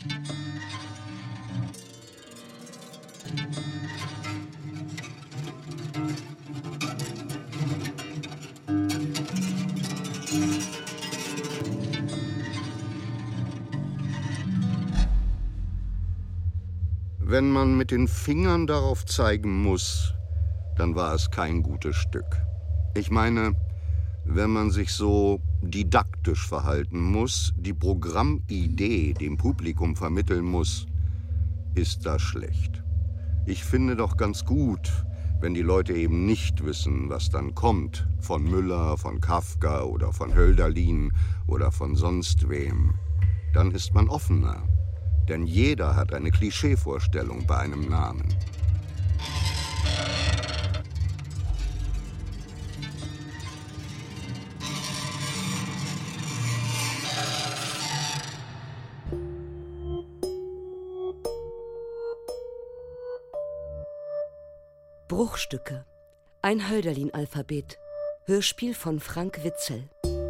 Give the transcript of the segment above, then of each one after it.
Wenn man mit den Fingern darauf zeigen muss, dann war es kein gutes Stück. Ich meine, wenn man sich so didaktisch verhalten muss, die Programmidee dem Publikum vermitteln muss, ist das schlecht. Ich finde doch ganz gut, wenn die Leute eben nicht wissen, was dann kommt, von Müller, von Kafka oder von Hölderlin oder von sonst wem. Dann ist man offener. Denn jeder hat eine Klischeevorstellung bei einem Namen. Bruchstücke. Ein Hölderlin-Alphabet. Hörspiel von Frank Witzel.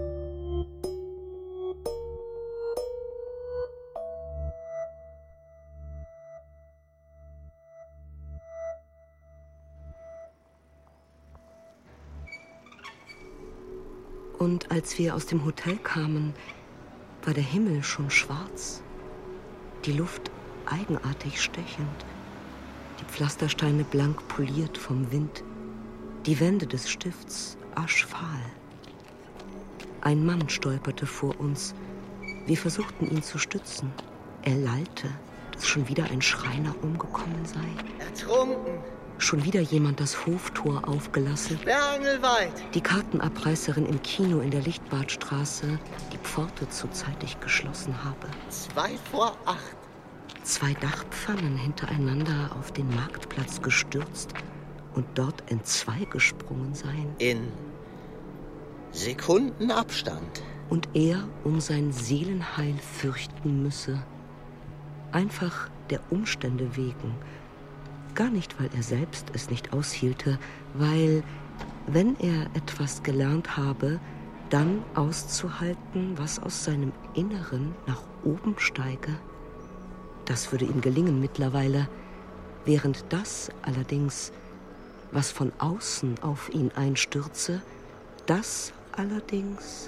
Und als wir aus dem Hotel kamen, war der Himmel schon schwarz, die Luft eigenartig stechend, die Pflastersteine blank poliert vom Wind, die Wände des Stifts aschfahl. Ein Mann stolperte vor uns. Wir versuchten, ihn zu stützen. Er lallte, dass schon wieder ein Schreiner umgekommen sei. Ertrunken! Schon wieder jemand das Hoftor aufgelassen. Sperrangelweit! Die Kartenabreißerin im Kino in der Lichtbadstraße die Pforte zu zeitig geschlossen habe. 7:45. 2 Dachpfannen hintereinander auf den Marktplatz gestürzt und dort entzwei gesprungen seien. In Sekundenabstand. Und er um sein Seelenheil fürchten müsse. Einfach der Umstände wegen. Gar nicht, weil er selbst es nicht aushielte, weil, wenn er etwas gelernt habe, dann auszuhalten, was aus seinem Inneren nach oben steige. Das würde ihm gelingen mittlerweile, während das allerdings, was von außen auf ihn einstürze, das allerdings...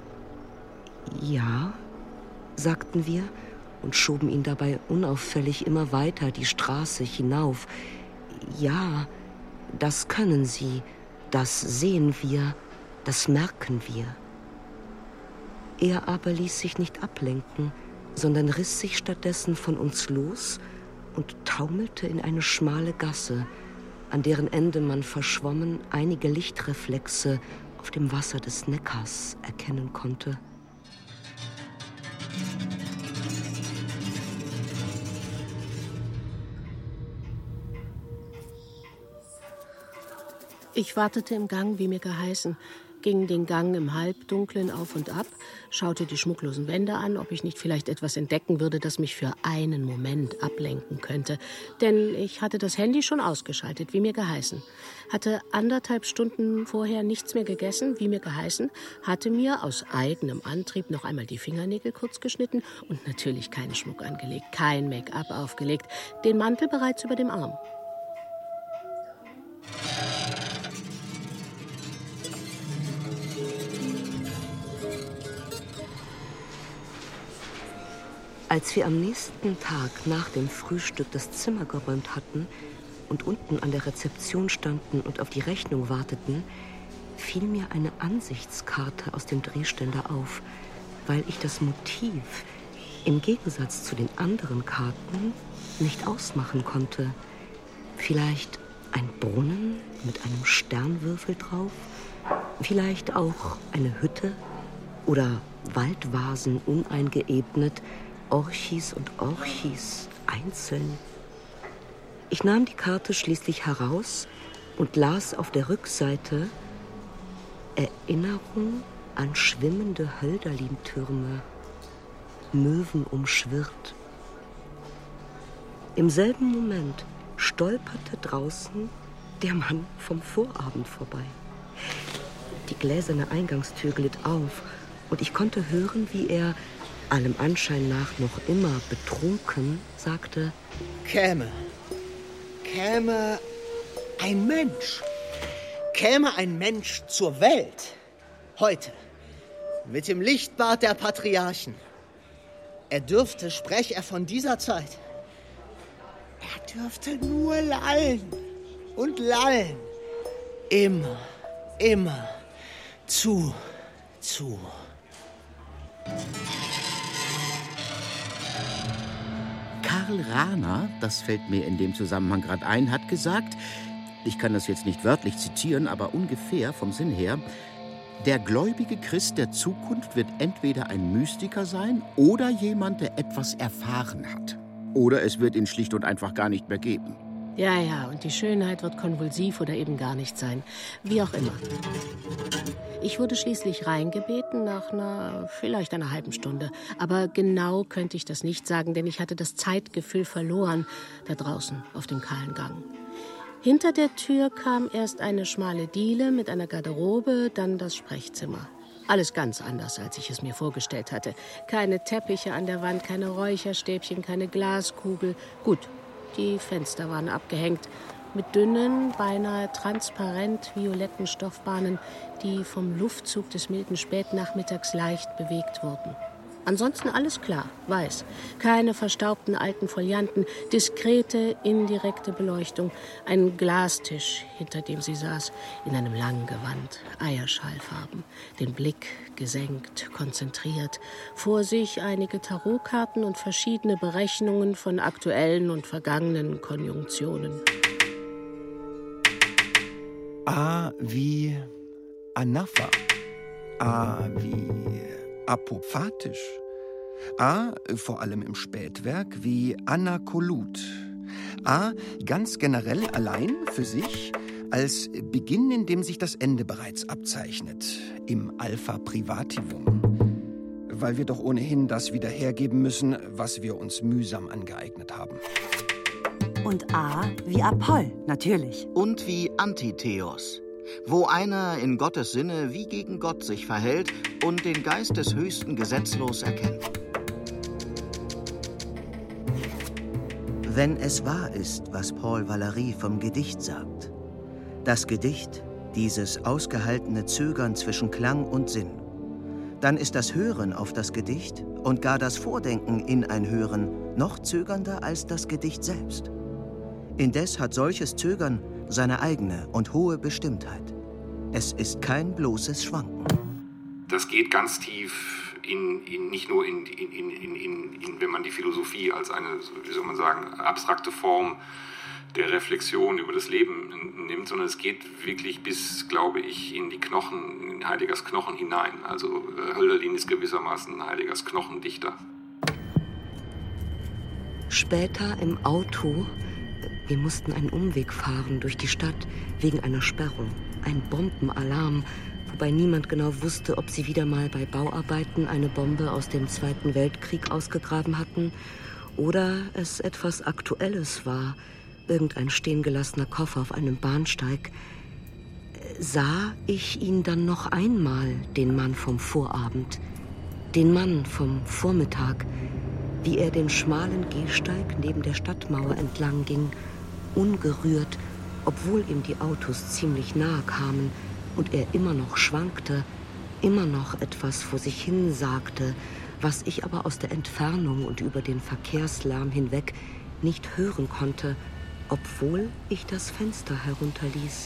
Ja, sagten wir und schoben ihn dabei unauffällig immer weiter die Straße hinauf. Ja, das können Sie, das sehen wir, das merken wir. Er aber ließ sich nicht ablenken, sondern riss sich stattdessen von uns los und taumelte in eine schmale Gasse, an deren Ende man verschwommen einige Lichtreflexe auf dem Wasser des Neckars erkennen konnte. Ich wartete im Gang, wie mir geheißen, ging den Gang im Halbdunklen auf und ab, schaute die schmucklosen Wände an, ob ich nicht vielleicht etwas entdecken würde, das mich für einen Moment ablenken könnte. Denn ich hatte das Handy schon ausgeschaltet, wie mir geheißen. Hatte 1,5 Stunden vorher nichts mehr gegessen, wie mir geheißen, hatte mir aus eigenem Antrieb noch einmal die Fingernägel kurz geschnitten und natürlich keinen Schmuck angelegt, kein Make-up aufgelegt, den Mantel bereits über dem Arm. Als wir am nächsten Tag nach dem Frühstück das Zimmer geräumt hatten und unten an der Rezeption standen und auf die Rechnung warteten, fiel mir eine Ansichtskarte aus dem Drehständer auf, weil ich das Motiv im Gegensatz zu den anderen Karten nicht ausmachen konnte. Vielleicht ein Brunnen mit einem Sternwürfel drauf, vielleicht auch eine Hütte oder Waldvasen uneingeebnet, Orchis und Orchis einzeln. Ich nahm die Karte schließlich heraus und las auf der Rückseite Erinnerung an schwimmende Hölderlin-Türme, Möwen umschwirrt. Im selben Moment stolperte draußen der Mann vom Vorabend vorbei. Die gläserne Eingangstür glitt auf und ich konnte hören, wie er allem Anschein nach noch immer betrunken, sagte: Käme ein Mensch. Käme ein Mensch zur Welt. Heute. Mit dem Lichtbart der Patriarchen. Er dürfte, sprech er von dieser Zeit. Er dürfte nur lallen und lallen. Immer. Zu. Karl Rahner, das fällt mir in dem Zusammenhang gerade ein, hat gesagt, ich kann das jetzt nicht wörtlich zitieren, aber ungefähr vom Sinn her, der gläubige Christ der Zukunft wird entweder ein Mystiker sein oder jemand, der etwas erfahren hat. Oder es wird ihn schlicht und einfach gar nicht mehr geben. Ja, und die Schönheit wird konvulsiv oder eben gar nicht sein. Wie auch immer. Ich wurde schließlich reingebeten nach vielleicht einer halben Stunde. Aber genau könnte ich das nicht sagen, denn ich hatte das Zeitgefühl verloren, da draußen auf dem kahlen Gang. Hinter der Tür kam erst eine schmale Diele mit einer Garderobe, dann das Sprechzimmer. Alles ganz anders, als ich es mir vorgestellt hatte. Keine Teppiche an der Wand, keine Räucherstäbchen, keine Glaskugel. Gut, die Fenster waren abgehängt mit dünnen, beinahe transparent violetten Stoffbahnen, die vom Luftzug des milden Spätnachmittags leicht bewegt wurden. Ansonsten alles klar, weiß. Keine verstaubten alten Folianten, diskrete, indirekte Beleuchtung. Ein Glastisch, hinter dem sie saß, in einem langen Gewand, Eierschallfarben. Den Blick gesenkt, konzentriert. Vor sich einige Tarotkarten und verschiedene Berechnungen von aktuellen und vergangenen Konjunktionen. A wie Anapha. A wie apophatisch. A, vor allem im Spätwerk, wie Anakolut. A, ganz generell allein für sich, als Beginn, in dem sich das Ende bereits abzeichnet, im Alpha Privativum. Weil wir doch ohnehin das wieder hergeben müssen, was wir uns mühsam angeeignet haben. Und A wie Apoll, natürlich. Und wie Antitheos, wo einer in Gottes Sinne wie gegen Gott sich verhält und den Geist des Höchsten gesetzlos erkennt. Wenn es wahr ist, was Paul Valéry vom Gedicht sagt, das Gedicht, dieses ausgehaltene Zögern zwischen Klang und Sinn, dann ist das Hören auf das Gedicht und gar das Vordenken in ein Hören noch zögernder als das Gedicht selbst. Indes hat solches Zögern seine eigene und hohe Bestimmtheit. Es ist kein bloßes Schwanken. Das geht ganz tief nicht nur wenn man die Philosophie als eine, wie soll man sagen, abstrakte Form der Reflexion über das Leben nimmt, sondern es geht wirklich bis, glaube ich, in die Knochen, in Heideggers Knochen hinein. Also Hölderlin ist gewissermaßen Heideggers Knochendichter. Später im Auto, wir mussten einen Umweg fahren durch die Stadt wegen einer Sperrung, ein Bombenalarm, wobei niemand genau wusste, ob sie wieder mal bei Bauarbeiten eine Bombe aus dem Zweiten Weltkrieg ausgegraben hatten oder es etwas Aktuelles war, irgendein stehengelassener Koffer auf einem Bahnsteig. Sah ich ihn dann noch einmal, den Mann vom Vorabend, den Mann vom Vormittag, wie er den schmalen Gehsteig neben der Stadtmauer entlang ging, ungerührt, obwohl ihm die Autos ziemlich nahe kamen und er immer noch schwankte, immer noch etwas vor sich hin sagte, was ich aber aus der Entfernung und über den Verkehrslärm hinweg nicht hören konnte, obwohl ich das Fenster herunterließ.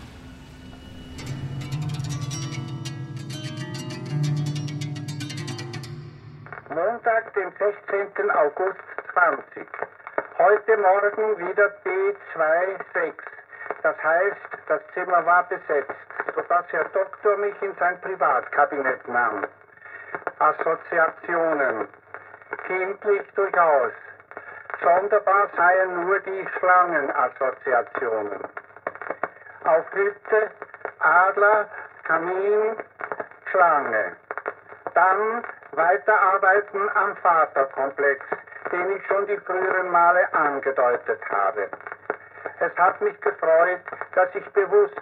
Montag, den 16. August 20. Heute Morgen wieder B26. Das heißt, das Zimmer war besetzt, sodass Herr Doktor mich in sein Privatkabinett nahm. Assoziationen. Kindlich durchaus. Sonderbar seien nur die Schlangenassoziationen. Auf Hütte, Adler, Kamin, Schlange. Dann weiterarbeiten am Vaterkomplex, den ich schon die früheren Male angedeutet habe. Es hat mich gefreut, dass ich bewusst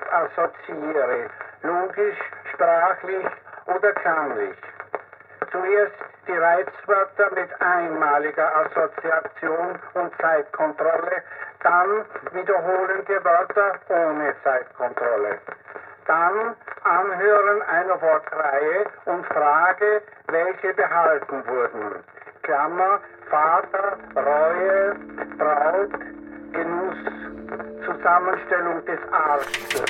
assoziiere, logisch, sprachlich oder klanglich. Zuerst die Reizwörter mit einmaliger Assoziation und Zeitkontrolle, dann wiederholende Wörter ohne Zeitkontrolle. Dann Anhören einer Wortreihe und Frage, welche behalten wurden. Klammer, Vater, Reue, Braut, Genuss, Zusammenstellung des Arztes.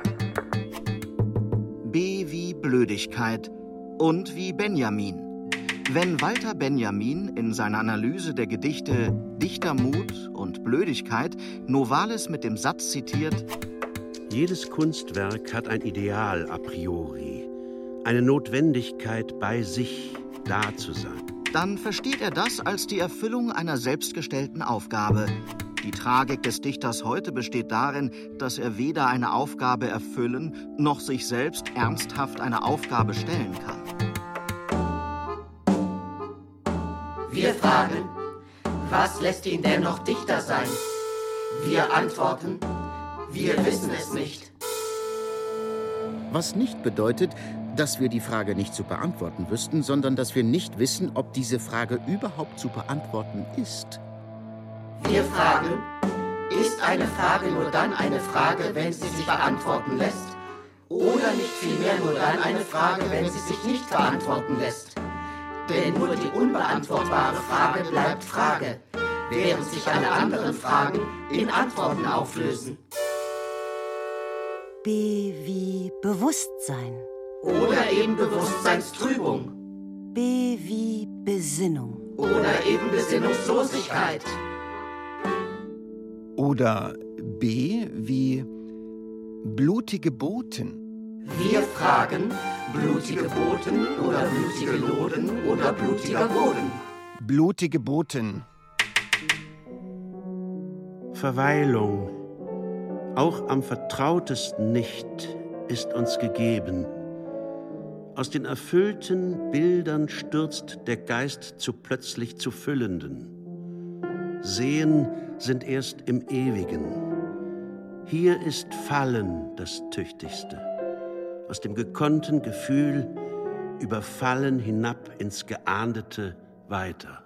B wie Blödigkeit und wie Benjamin. Wenn Walter Benjamin in seiner Analyse der Gedichte Dichtermut und Blödigkeit Novalis mit dem Satz zitiert: Jedes Kunstwerk hat ein Ideal a priori, eine Notwendigkeit, bei sich da zu sein. Dann versteht er das als die Erfüllung einer selbstgestellten Aufgabe. Die Tragik des Dichters heute besteht darin, dass er weder eine Aufgabe erfüllen, noch sich selbst ernsthaft eine Aufgabe stellen kann. Wir fragen, was lässt ihn denn noch Dichter sein? Wir antworten, wir wissen es nicht. Was nicht bedeutet, dass wir die Frage nicht zu beantworten wüssten, sondern dass wir nicht wissen, ob diese Frage überhaupt zu beantworten ist. Wir fragen, ist eine Frage nur dann eine Frage, wenn sie sich beantworten lässt? Oder nicht vielmehr nur dann eine Frage, wenn sie sich nicht beantworten lässt? Denn nur die unbeantwortbare Frage bleibt Frage, während sich alle anderen Fragen in Antworten auflösen. B wie Bewusstsein. Oder eben Bewusstseinstrübung. B wie Besinnung. Oder eben Besinnungslosigkeit. Oder B wie blutige Boten. Wir fragen, blutige Boten oder blutige Loden oder blutiger Boden. Blutige Boten. Verweilung, auch am vertrautesten nicht, ist uns gegeben. Aus den erfüllten Bildern stürzt der Geist zu plötzlich zu Füllenden. Sehen sind erst im Ewigen. Hier ist Fallen das Tüchtigste. Aus dem gekonnten Gefühl überfallen hinab ins Geahndete weiter.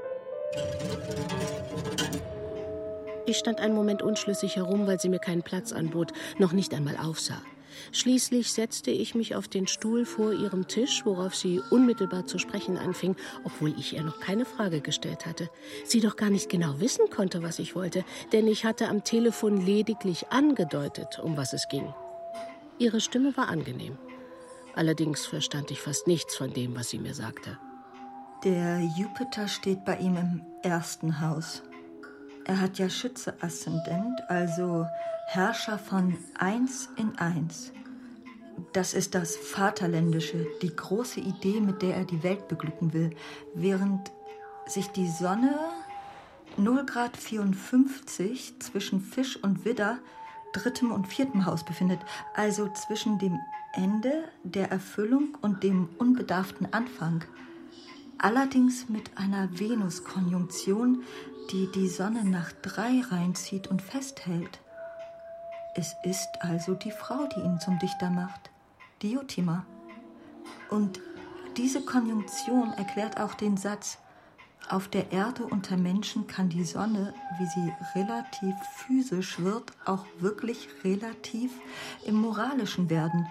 Ich stand einen Moment unschlüssig herum, weil sie mir keinen Platz anbot, noch nicht einmal aufsah. Schließlich setzte ich mich auf den Stuhl vor ihrem Tisch, worauf sie unmittelbar zu sprechen anfing, obwohl ich ihr noch keine Frage gestellt hatte. Sie doch gar nicht genau wissen konnte, was ich wollte, denn ich hatte am Telefon lediglich angedeutet, um was es ging. Ihre Stimme war angenehm. Allerdings verstand ich fast nichts von dem, was sie mir sagte. Der Jupiter steht bei ihm im ersten Haus. Er hat ja Schütze-Aszendent, also Herrscher von 1 in 1. Das ist das Vaterländische, die große Idee, mit der er die Welt beglücken will, während sich die Sonne 0 Grad 54 zwischen Fisch und Widder, 3. und 4. Haus befindet, also zwischen dem Ende der Erfüllung und dem unbedarften Anfang. Allerdings mit einer Venus-Konjunktion, die die Sonne nach 3 reinzieht und festhält. Es ist also die Frau, die ihn zum Dichter macht, Diotima. Und diese Konjunktion erklärt auch den Satz: Auf der Erde unter Menschen kann die Sonne, wie sie relativ physisch wird, auch wirklich relativ im Moralischen werden.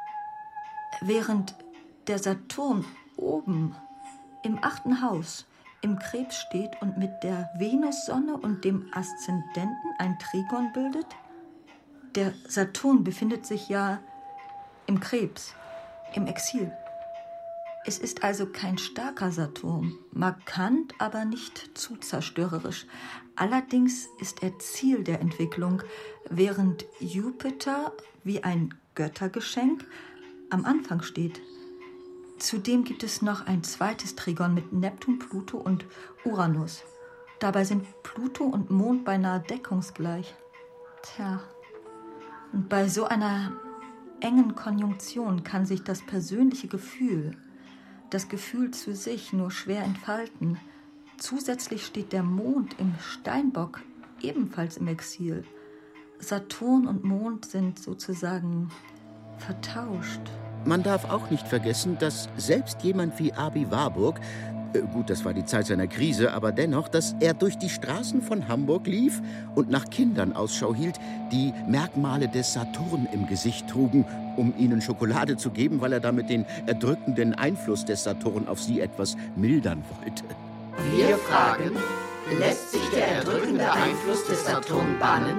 Während der Saturn oben im 8. Haus im Krebs steht und mit der Venussonne und dem Aszendenten ein Trigon bildet. Der Saturn befindet sich ja im Krebs, im Exil. Es ist also kein starker Saturn, markant, aber nicht zu zerstörerisch. Allerdings ist er Ziel der Entwicklung, während Jupiter wie ein Göttergeschenk am Anfang steht. Zudem gibt es noch ein zweites Trigon mit Neptun, Pluto und Uranus. Dabei sind Pluto und Mond beinahe deckungsgleich. Tja, und bei so einer engen Konjunktion kann sich das persönliche Gefühl, das Gefühl zu sich, nur schwer entfalten. Zusätzlich steht der Mond im Steinbock ebenfalls im Exil. Saturn und Mond sind sozusagen vertauscht, Man darf auch nicht vergessen, dass selbst jemand wie Abi Warburg, gut, das war die Zeit seiner Krise, aber dennoch, dass er durch die Straßen von Hamburg lief und nach Kindern Ausschau hielt, die Merkmale des Saturn im Gesicht trugen, um ihnen Schokolade zu geben, weil er damit den erdrückenden Einfluss des Saturn auf sie etwas mildern wollte. Wir fragen, lässt sich der erdrückende Einfluss des Saturn bannen?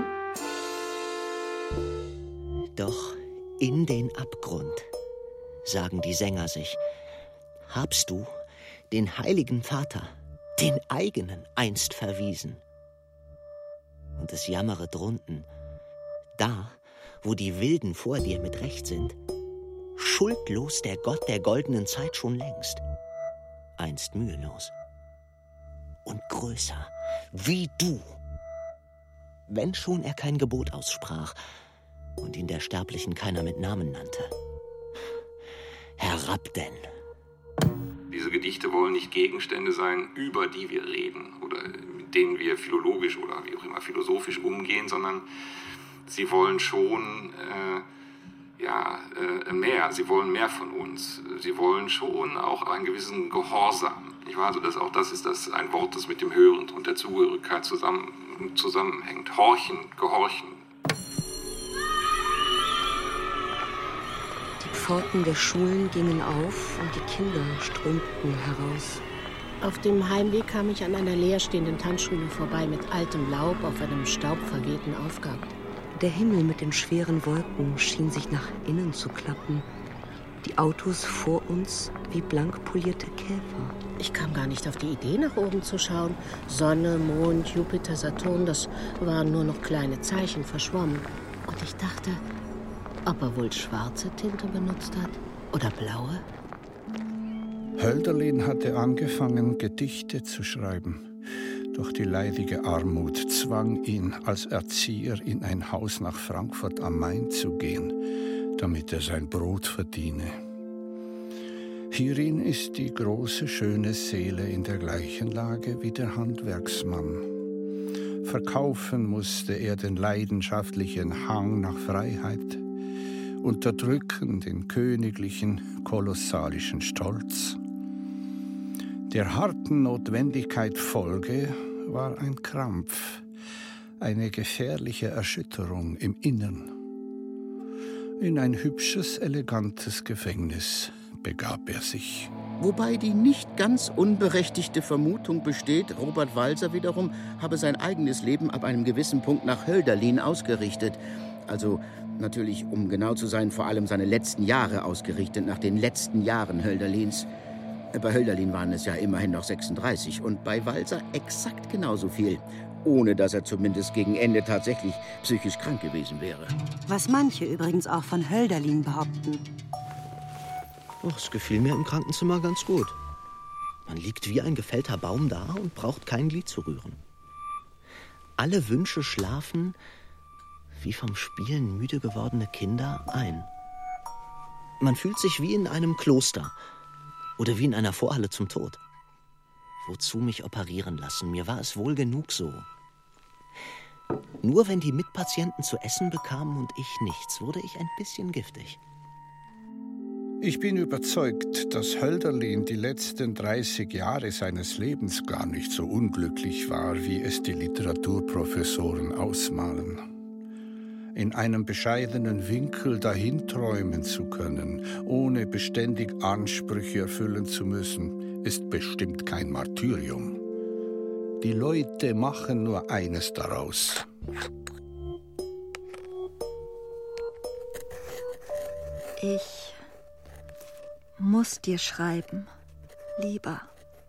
Doch in den Abgrund, sagen die Sänger sich, habst du den heiligen Vater, den eigenen, einst verwiesen. Und es jammere drunten, da, wo die Wilden vor dir mit Recht sind, schuldlos der Gott der goldenen Zeit schon längst, einst mühelos und größer wie du, wenn schon er kein Gebot aussprach und ihn der Sterblichen keiner mit Namen nannte. Herab denn! Diese Gedichte wollen nicht Gegenstände sein, über die wir reden oder mit denen wir philologisch oder wie auch immer philosophisch umgehen, sondern sie wollen schon mehr. Sie wollen mehr von uns. Sie wollen schon auch einen gewissen Gehorsam. Also das ist ein Wort, das mit dem Hören und der Zugehörigkeit zusammenhängt. Horchen, gehorchen. Die Pforten der Schulen gingen auf und die Kinder strömten heraus. Auf dem Heimweg kam ich an einer leerstehenden Tanzschule vorbei mit altem Laub auf einem staubverwehten Aufgang. Der Himmel mit den schweren Wolken schien sich nach innen zu klappen. Die Autos vor uns wie blank polierte Käfer. Ich kam gar nicht auf die Idee, nach oben zu schauen. Sonne, Mond, Jupiter, Saturn, das waren nur noch kleine Zeichen, verschwommen. Und ich dachte, ob er wohl schwarze Tinte benutzt hat oder blaue? Hölderlin hatte angefangen, Gedichte zu schreiben. Doch die leidige Armut zwang ihn als Erzieher in ein Haus nach Frankfurt am Main zu gehen, damit er sein Brot verdiene. Hierin ist die große, schöne Seele in der gleichen Lage wie der Handwerksmann. Verkaufen musste er den leidenschaftlichen Hang nach Freiheit, unterdrücken den königlichen, kolossalischen Stolz. Der harten Notwendigkeit Folge war ein Krampf, eine gefährliche Erschütterung im Innern. In ein hübsches, elegantes Gefängnis begab er sich. Wobei die nicht ganz unberechtigte Vermutung besteht, Robert Walser wiederum habe sein eigenes Leben ab einem gewissen Punkt nach Hölderlin ausgerichtet. Also natürlich, um genau zu sein, vor allem seine letzten Jahre ausgerichtet, nach den letzten Jahren Hölderlins. Bei Hölderlin waren es ja immerhin noch 36 und bei Walser exakt genauso viel, ohne dass er zumindest gegen Ende tatsächlich psychisch krank gewesen wäre. Was manche übrigens auch von Hölderlin behaupten. Ach, es gefiel mir im Krankenzimmer ganz gut. Man liegt wie ein gefällter Baum da und braucht kein Glied zu rühren. Alle Wünsche schlafen, wie vom Spielen müde gewordene Kinder, ein. Man fühlt sich wie in einem Kloster oder wie in einer Vorhalle zum Tod. Wozu mich operieren lassen? Mir war es wohl genug so. Nur wenn die Mitpatienten zu essen bekamen und ich nichts, wurde ich ein bisschen giftig. Ich bin überzeugt, dass Hölderlin die letzten 30 Jahre seines Lebens gar nicht so unglücklich war, wie es die Literaturprofessoren ausmalen. In einem bescheidenen Winkel dahinträumen zu können, ohne beständig Ansprüche erfüllen zu müssen, ist bestimmt kein Martyrium. Die Leute machen nur eines daraus. Ich muss dir schreiben, Lieber.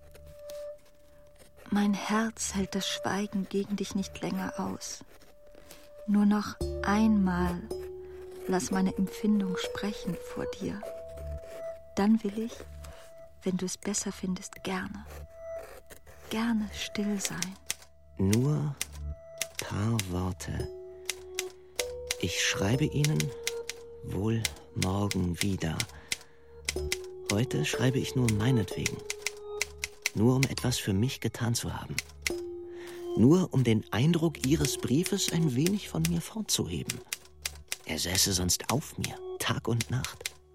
Mein Herz hält das Schweigen gegen dich nicht länger aus. Nur noch einmal lass meine Empfindung sprechen vor dir. Dann will ich, wenn du es besser findest, gerne still sein. Nur paar Worte. Ich schreibe Ihnen wohl morgen wieder. Heute schreibe ich nur meinetwegen. Nur um etwas für mich getan zu haben. Nur um den Eindruck Ihres Briefes ein wenig von mir fortzuheben. Er säße sonst auf mir, Tag und Nacht.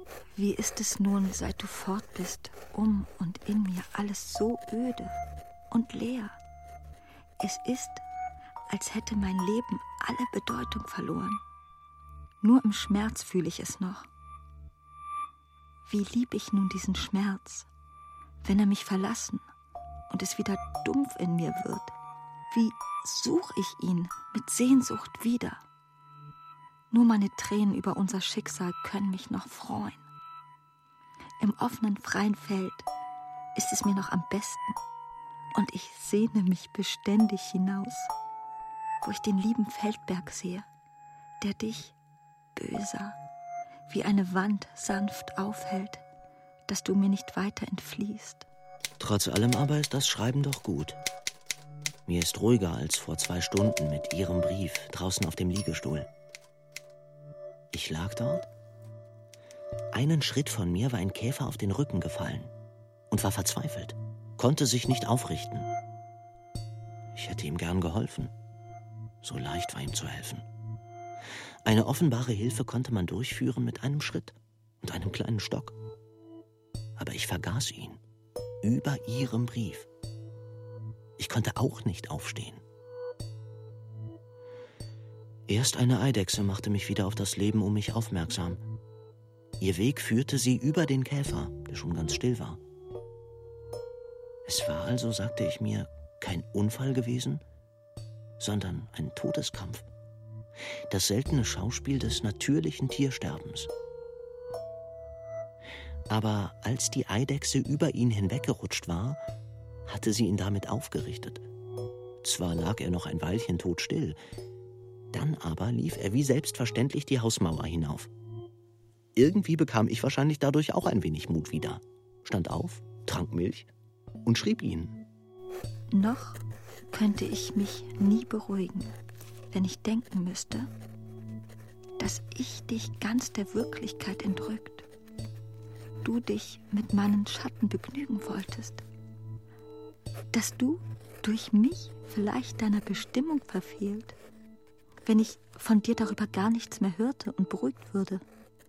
Wie ist es nun, seit du fort bist, und in mir alles so öde und leer? Es ist, als hätte mein Leben alle Bedeutung verloren. Nur im Schmerz fühle ich es noch. Wie lieb ich nun diesen Schmerz, wenn er mich verlassen und es wieder dumpf in mir wird. Wie such ich ihn mit Sehnsucht wieder. Nur meine Tränen über unser Schicksal können mich noch freuen. Im offenen, freien Feld ist es mir noch am besten und ich sehne mich beständig hinaus, wo ich den lieben Feldberg sehe, der dich, Böser, wie eine Wand sanft aufhält, dass du mir nicht weiter entfliehst. Trotz allem aber ist das Schreiben doch gut. Mir ist ruhiger als vor 2 Stunden mit Ihrem Brief draußen auf dem Liegestuhl. Ich lag dort. Einen Schritt von mir war ein Käfer auf den Rücken gefallen und war verzweifelt, konnte sich nicht aufrichten. Ich hätte ihm gern geholfen. So leicht war ihm zu helfen. Eine offenbare Hilfe konnte man durchführen mit einem Schritt und einem kleinen Stock. Aber ich vergaß ihn, über Ihrem Brief. Ich konnte auch nicht aufstehen. Erst eine Eidechse machte mich wieder auf das Leben um mich aufmerksam. Ihr Weg führte sie über den Käfer, der schon ganz still war. Es war also, sagte ich mir, kein Unfall gewesen, sondern ein Todeskampf. Das seltene Schauspiel des natürlichen Tiersterbens. Aber als die Eidechse über ihn hinweggerutscht war, hatte sie ihn damit aufgerichtet. Zwar lag er noch ein Weilchen todstill, dann aber lief er wie selbstverständlich die Hausmauer hinauf. Irgendwie bekam ich wahrscheinlich dadurch auch ein wenig Mut wieder, stand auf, trank Milch und schrieb ihnen. Noch könnte ich mich nie beruhigen, wenn ich denken müsste, dass ich dich ganz der Wirklichkeit entrückt, du dich mit meinen Schatten begnügen wolltest, dass du durch mich vielleicht deiner Bestimmung verfehlt, wenn ich von dir darüber gar nichts mehr hörte und beruhigt würde.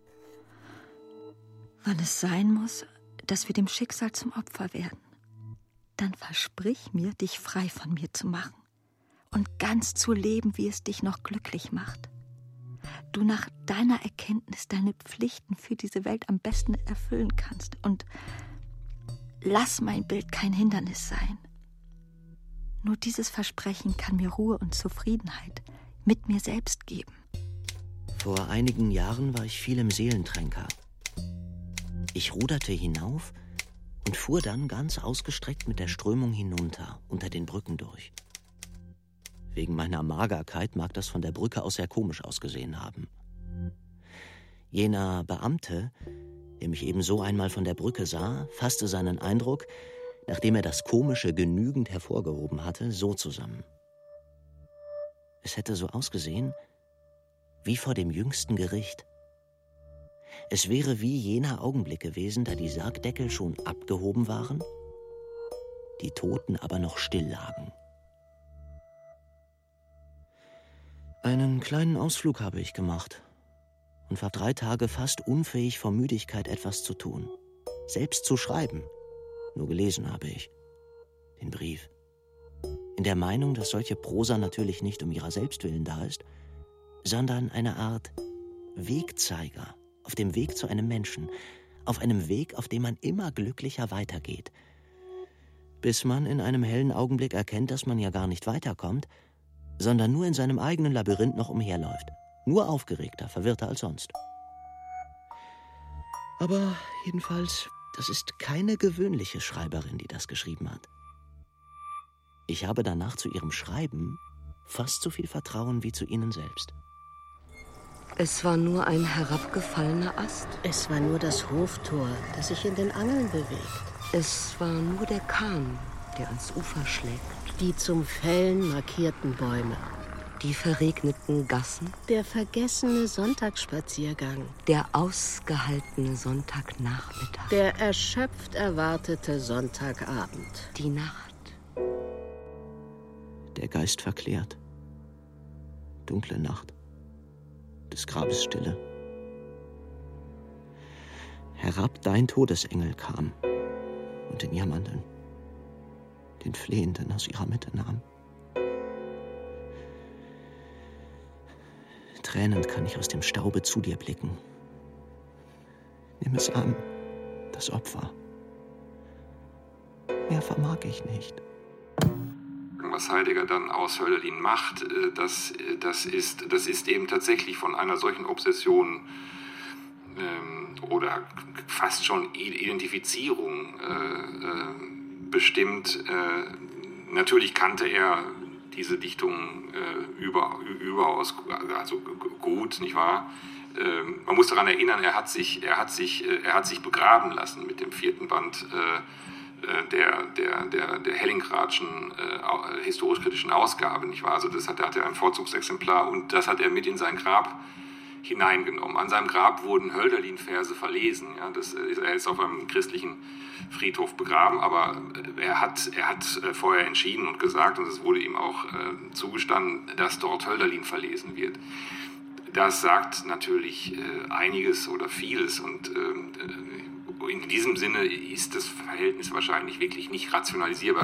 Wann es sein muss, dass wir dem Schicksal zum Opfer werden, dann versprich mir, dich frei von mir zu machen und ganz zu leben, wie es dich noch glücklich macht. Du nach deiner Erkenntnis deine Pflichten für diese Welt am besten erfüllen kannst und lass mein Bild kein Hindernis sein. Nur dieses Versprechen kann mir Ruhe und Zufriedenheit mit mir selbst geben. Vor einigen Jahren war ich viel im Seelentränker. Ich ruderte hinauf und fuhr dann ganz ausgestreckt mit der Strömung hinunter, unter den Brücken durch. Wegen meiner Magerkeit mag das von der Brücke aus sehr komisch ausgesehen haben. Jener Beamte, der mich ebenso einmal von der Brücke sah, fasste seinen Eindruck, nachdem er das Komische genügend hervorgehoben hatte, so zusammen. Es hätte so ausgesehen wie vor dem jüngsten Gericht. Es wäre wie jener Augenblick gewesen, da die Sargdeckel schon abgehoben waren, die Toten aber noch still lagen. Einen kleinen Ausflug habe ich gemacht und war 3 Tage fast unfähig vor Müdigkeit etwas zu tun, selbst zu schreiben. Nur gelesen habe ich den Brief. In der Meinung, dass solche Prosa natürlich nicht um ihrer selbst willen da ist, sondern eine Art Wegzeiger auf dem Weg zu einem Menschen, auf einem Weg, auf dem man immer glücklicher weitergeht. Bis man in einem hellen Augenblick erkennt, dass man ja gar nicht weiterkommt, sondern nur in seinem eigenen Labyrinth noch umherläuft. Nur aufgeregter, verwirrter als sonst. Aber jedenfalls, das ist keine gewöhnliche Schreiberin, die das geschrieben hat. Ich habe danach zu ihrem Schreiben fast so viel Vertrauen wie zu Ihnen selbst. Es war nur ein herabgefallener Ast. Es war nur das Hoftor, das sich in den Angeln bewegt. Es war nur der Kahn, der ans Ufer schlägt. Die zum Fällen markierten Bäume. Die verregneten Gassen. Der vergessene Sonntagsspaziergang. Der ausgehaltene Sonntagnachmittag. Der erschöpft erwartete Sonntagabend. Die Nacht. Der Geist verklärt. Dunkle Nacht. Des Grabes Stille. herab dein Todesengel kam und den Jammernden, den Flehenden aus ihrer Mitte nahm. Tränend kann ich aus dem Staube zu dir blicken. Nimm es an, das Opfer. Mehr vermag ich nicht. Was Heidegger dann aus Hölderlin macht, das ist eben tatsächlich von einer solchen Obsession oder fast schon Identifizierung bestimmt. Natürlich kannte er diese Dichtung überaus gut, nicht wahr? Man muss daran erinnern, er hat sich begraben lassen mit dem 4. Band der Hellingradschen historisch-kritischen Ausgabe, nicht wahr? Also das hat er ein Vorzugsexemplar und das hat er mit in sein Grab hineingenommen. An seinem Grab wurden Hölderlin-Verse verlesen. Ja? Er ist auf einem christlichen Friedhof begraben, aber er hat vorher entschieden und gesagt, und es wurde ihm auch zugestanden, dass dort Hölderlin verlesen wird. Das sagt natürlich einiges oder vieles und in diesem Sinne ist das Verhältnis wahrscheinlich wirklich nicht rationalisierbar.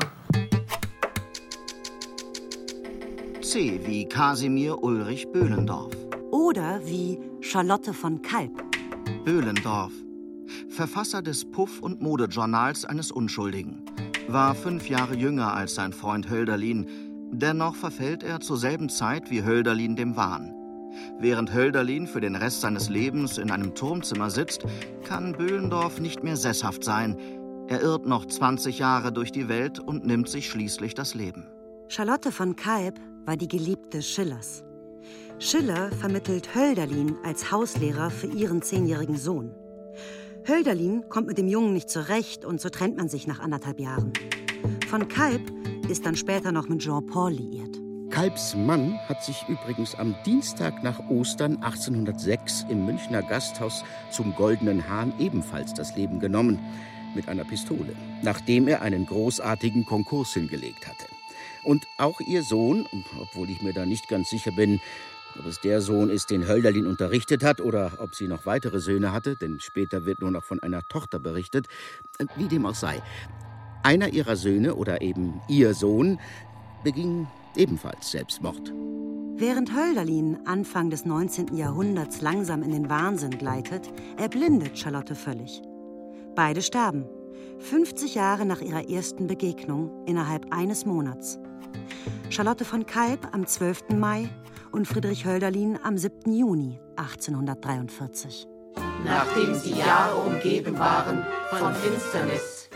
C wie Kasimir Ulrich Böhlendorf. Oder wie Charlotte von Kalb. Böhlendorf, Verfasser des Puff- und Modejournals eines Unschuldigen, war 5 Jahre jünger als sein Freund Hölderlin, dennoch verfällt er zur selben Zeit wie Hölderlin dem Wahn. Während Hölderlin für den Rest seines Lebens in einem Turmzimmer sitzt, kann Böhlendorf nicht mehr sesshaft sein. Er irrt noch 20 Jahre durch die Welt und nimmt sich schließlich das Leben. Charlotte von Kalb war die Geliebte Schillers. Schiller vermittelt Hölderlin als Hauslehrer für ihren 10-jährigen Sohn. Hölderlin kommt mit dem Jungen nicht zurecht und so trennt man sich nach 1,5 Jahren. Von Kalb ist dann später noch mit Jean-Paul liiert. Kalbs Mann hat sich übrigens am Dienstag nach Ostern 1806 im Münchner Gasthaus zum Goldenen Hahn ebenfalls das Leben genommen, mit einer Pistole, nachdem er einen großartigen Konkurs hingelegt hatte. Und auch ihr Sohn, obwohl ich mir da nicht ganz sicher bin, ob es der Sohn ist, den Hölderlin unterrichtet hat, oder ob sie noch weitere Söhne hatte, denn später wird nur noch von einer Tochter berichtet, wie dem auch sei. Einer ihrer Söhne, oder eben ihr Sohn, beging ebenfalls Selbstmord. Während Hölderlin Anfang des 19. Jahrhunderts langsam in den Wahnsinn gleitet, erblindet Charlotte völlig. Beide sterben, 50 Jahre nach ihrer ersten Begegnung, innerhalb eines Monats. Charlotte von Kalb am 12. Mai und Friedrich Hölderlin am 7. Juni 1843. Nachdem die Jahre umgeben waren von Finsternis.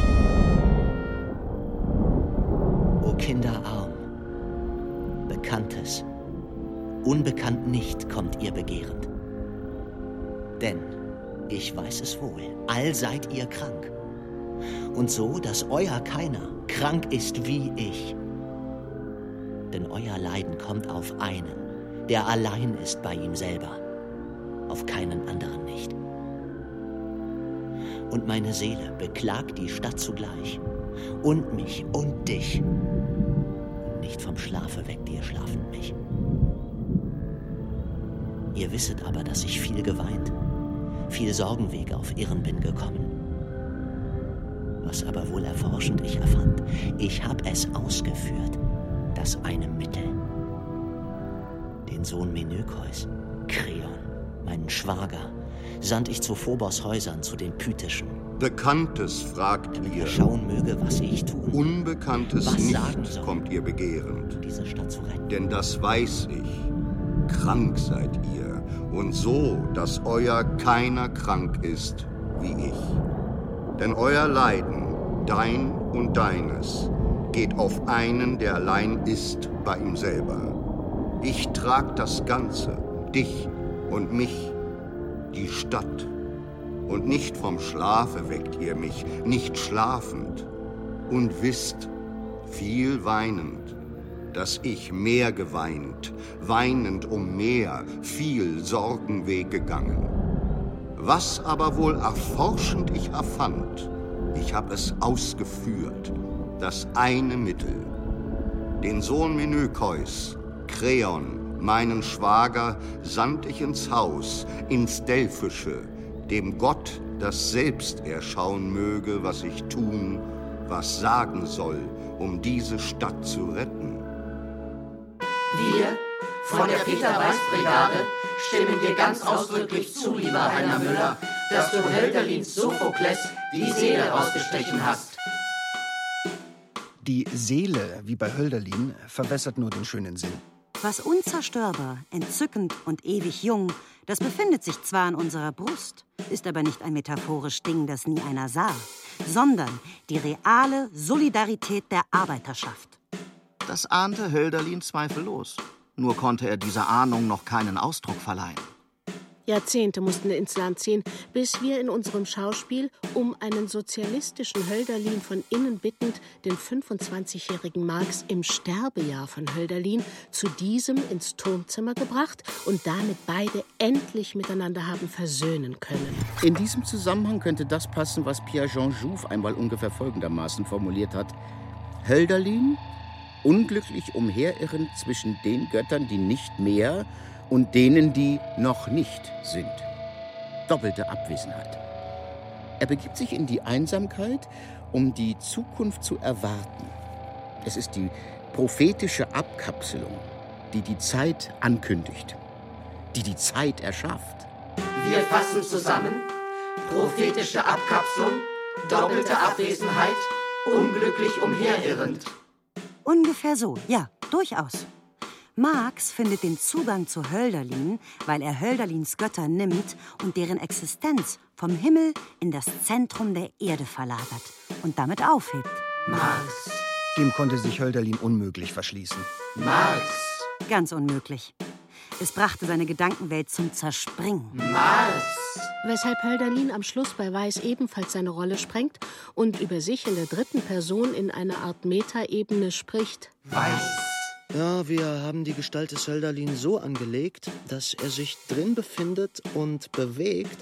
O Kinderarm, Bekanntes, unbekannt nicht kommt ihr begehrend. Denn, ich weiß es wohl, all seid ihr krank. Und so, dass euer keiner krank ist wie ich. Denn euer Leiden kommt auf einen, der allein ist bei ihm selber, auf keinen anderen nicht. Und meine Seele beklagt die Stadt zugleich, und mich und dich. Und nicht vom Schlafe weckt ihr schlafend mich. Ihr wisset aber, dass ich viel geweint, viel Sorgenwege auf Irren bin gekommen. Was aber wohl erforschend ich erfand, ich hab es ausgeführt, das eine Mittel. Den Sohn Menökeus, Kreon, meinen Schwager, sandt ich zu Phobos Häusern, zu den Pythischen. Bekanntes fragt ihr. Schauen möge, was ich tun. Unbekanntes was nicht kommt ihr begehrend. Diese Stadt zu retten. Denn das weiß ich. Krank seid ihr. Und so, dass euer keiner krank ist wie ich. Denn euer Leiden, dein und deines, geht auf einen, der allein ist bei ihm selber. Ich trag das Ganze, dich und mich, die Stadt. Und nicht vom Schlafe weckt ihr mich, nicht schlafend. Und wisst, viel weinend, dass ich mehr geweint, weinend um mehr, viel Sorgenweg gegangen. Was aber wohl erforschend ich erfand, ich hab es ausgeführt, das eine Mittel. Den Sohn Menökeus, Kreon, meinen Schwager, sandt ich ins Haus, ins Delphische, dem Gott, dass selbst er schauen möge, was ich tun, was sagen soll, um diese Stadt zu retten. Wir von der Peter-Weiß-Brigade stimmen dir ganz ausdrücklich zu, lieber Rainer Müller, dass du Hölderlins Sophokles die Seele rausgestrichen hast. Die Seele, wie bei Hölderlin, verwässert nur den schönen Sinn. Was unzerstörbar, entzückend und ewig jung, das befindet sich zwar in unserer Brust, ist aber nicht ein metaphorisch Ding, das nie einer sah, sondern die reale Solidarität der Arbeiterschaft. Das ahnte Hölderlin zweifellos. Nur konnte er dieser Ahnung noch keinen Ausdruck verleihen. Jahrzehnte mussten ins Land ziehen, bis wir in unserem Schauspiel um einen sozialistischen Hölderlin von innen bittend den 25-jährigen Marx im Sterbejahr von Hölderlin zu diesem ins Turmzimmer gebracht und damit beide endlich miteinander haben versöhnen können. In diesem Zusammenhang könnte das passen, was Pierre-Jean Jouve einmal ungefähr folgendermaßen formuliert hat. Hölderlin, unglücklich umherirrend zwischen den Göttern, die nicht mehr und denen, die noch nicht sind. Doppelte Abwesenheit. Er begibt sich in die Einsamkeit, um die Zukunft zu erwarten. Es ist die prophetische Abkapselung, die die Zeit ankündigt, die die Zeit erschafft. Wir fassen zusammen: prophetische Abkapselung, doppelte Abwesenheit, unglücklich umherirrend. Ungefähr so, ja, durchaus. Marx findet den Zugang zu Hölderlin, weil er Hölderlins Götter nimmt und deren Existenz vom Himmel in das Zentrum der Erde verlagert und damit aufhebt. Marx. Dem konnte sich Hölderlin unmöglich verschließen. Marx. Ganz unmöglich. Es brachte seine Gedankenwelt zum Zerspringen. Marx. Weshalb Hölderlin am Schluss bei Weiß ebenfalls seine Rolle sprengt und über sich in der dritten Person in einer Art Metaebene spricht. Weiß. Ja, wir haben die Gestalt des Hölderlin so angelegt, dass er sich drin befindet und bewegt,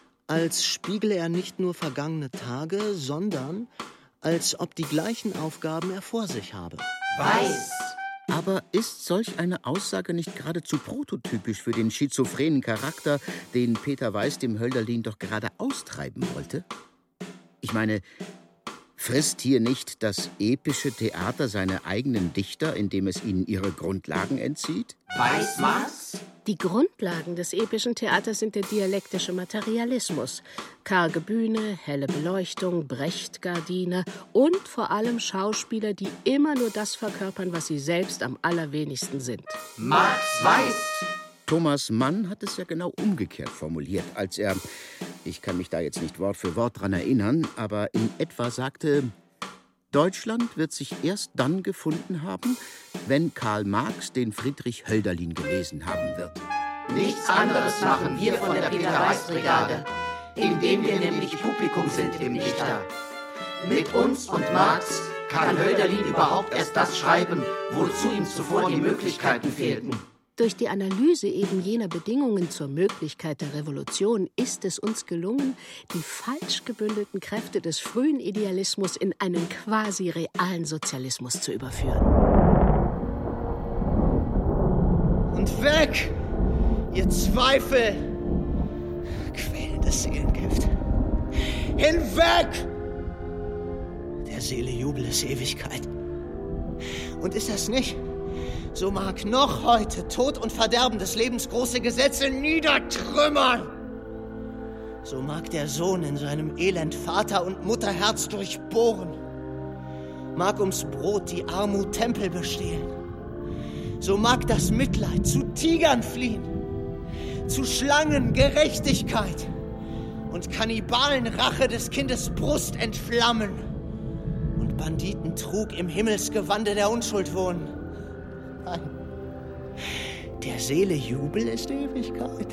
als spiegele er nicht nur vergangene Tage, sondern als ob die gleichen Aufgaben er vor sich habe. Weiß. Aber ist solch eine Aussage nicht geradezu prototypisch für den schizophrenen Charakter, den Peter Weiß dem Hölderlin doch gerade austreiben wollte? Ich meine, frisst hier nicht das epische Theater seine eigenen Dichter, indem es ihnen ihre Grundlagen entzieht? Weiß Marx? Die Grundlagen des epischen Theaters sind der dialektische Materialismus. Karge Bühne, helle Beleuchtung, Brecht-Gardine und vor allem Schauspieler, die immer nur das verkörpern, was sie selbst am allerwenigsten sind. Marx weiß. Thomas Mann hat es ja genau umgekehrt formuliert, als er, ich kann mich da jetzt nicht Wort für Wort dran erinnern, aber in etwa sagte: Deutschland wird sich erst dann gefunden haben, wenn Karl Marx den Friedrich Hölderlin gelesen haben wird. Nichts anderes machen wir von der Peter-Weiß-Brigade, indem wir nämlich Publikum sind im Dichter. Mit uns und Marx kann Hölderlin überhaupt erst das schreiben, wozu ihm zuvor die Möglichkeiten fehlten. Durch die Analyse eben jener Bedingungen zur Möglichkeit der Revolution ist es uns gelungen, die falsch gebündelten Kräfte des frühen Idealismus in einen quasi realen Sozialismus zu überführen. Und weg, ihr Zweifel! Quälendes Seelengift. Hinweg! Der Seele Jubel ist Ewigkeit. Und ist das nicht? So mag noch heute Tod und Verderben des Lebens große Gesetze niedertrümmern. So mag der Sohn in seinem Elend Vater und Mutterherz durchbohren. Mag ums Brot die Armut Tempel bestehlen. So mag das Mitleid zu Tigern fliehen, zu Schlangen Gerechtigkeit und Kannibalen Rache des Kindes Brust entflammen und Banditen Trug im Himmelsgewande der Unschuld wohnen. Nein, der Seele Jubel ist Ewigkeit.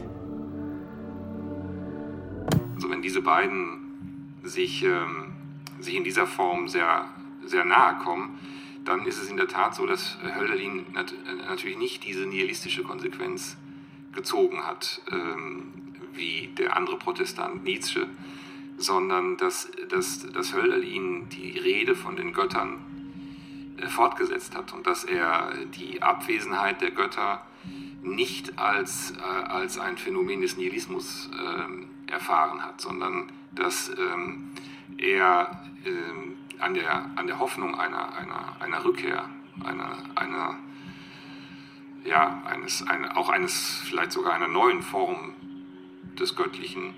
Also wenn diese beiden sich in dieser Form sehr, sehr nahe kommen, dann ist es in der Tat so, dass Hölderlin natürlich nicht diese nihilistische Konsequenz gezogen hat, wie der andere Protestant Nietzsche, sondern dass Hölderlin die Rede von den Göttern fortgesetzt hat und dass er die Abwesenheit der Götter nicht als ein Phänomen des Nihilismus erfahren hat, sondern dass er an der Hoffnung einer Rückkehr, vielleicht sogar einer neuen Form des Göttlichen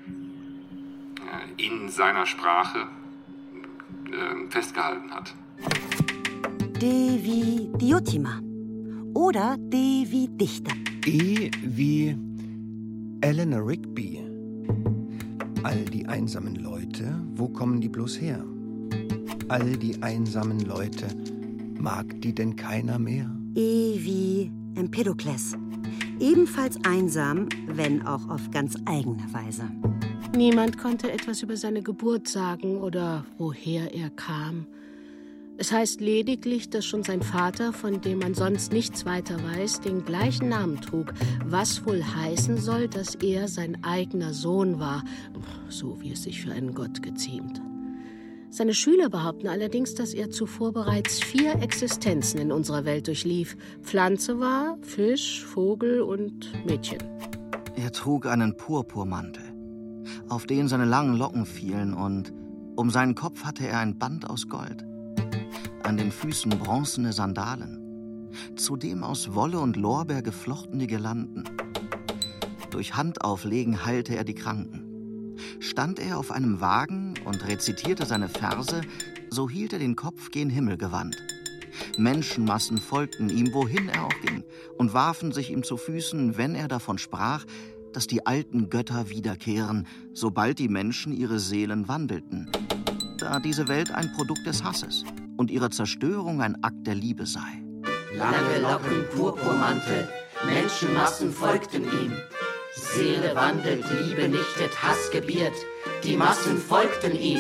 in seiner Sprache festgehalten hat. D wie Diotima oder D wie Dichter. E wie Eleanor Rigby. All die einsamen Leute, wo kommen die bloß her? All die einsamen Leute, mag die denn keiner mehr? E wie Empedokles. Ebenfalls einsam, wenn auch auf ganz eigene Weise. Niemand konnte etwas über seine Geburt sagen oder woher er kam. Es heißt lediglich, dass schon sein Vater, von dem man sonst nichts weiter weiß, den gleichen Namen trug, was wohl heißen soll, dass er sein eigener Sohn war, so wie es sich für einen Gott geziemt. Seine Schüler behaupten allerdings, dass er zuvor bereits 4 Existenzen in unserer Welt durchlief. Pflanze war, Fisch, Vogel und Mädchen. Er trug einen Purpurmantel, auf den seine langen Locken fielen, und um seinen Kopf hatte er ein Band aus Gold. An den Füßen bronzene Sandalen, zudem aus Wolle und Lorbeer geflochtene Girlanden. Durch Handauflegen heilte er die Kranken. Stand er auf einem Wagen und rezitierte seine Verse, so hielt er den Kopf gen Himmel gewandt. Menschenmassen folgten ihm, wohin er auch ging, und warfen sich ihm zu Füßen, wenn er davon sprach, dass die alten Götter wiederkehren, sobald die Menschen ihre Seelen wandelten, da diese Welt ein Produkt des Hasses und ihre Zerstörung ein Akt der Liebe sei. Lange Locken, Purpurmantel, Menschenmassen folgten ihm. Seele wandelt, Liebe nichtet, Hass gebiert, die Massen folgten ihm.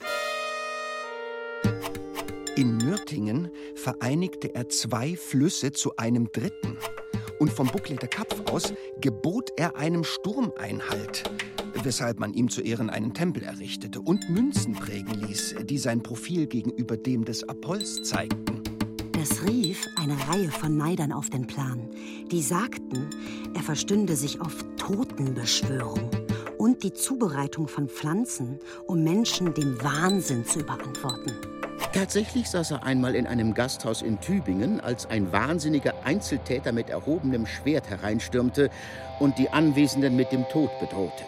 In Nürtingen vereinigte er 2 Flüsse zu einem dritten. Und vom Buckleter Kapf aus gebot er einem Sturm Einhalt, weshalb man ihm zu Ehren einen Tempel errichtete und Münzen prägen ließ, die sein Profil gegenüber dem des Apolls zeigten. Das rief eine Reihe von Neidern auf den Plan, die sagten, er verstünde sich auf Totenbeschwörung und die Zubereitung von Pflanzen, um Menschen dem Wahnsinn zu überantworten. Tatsächlich saß er einmal in einem Gasthaus in Tübingen, als ein wahnsinniger Einzeltäter mit erhobenem Schwert hereinstürmte und die Anwesenden mit dem Tod bedrohte.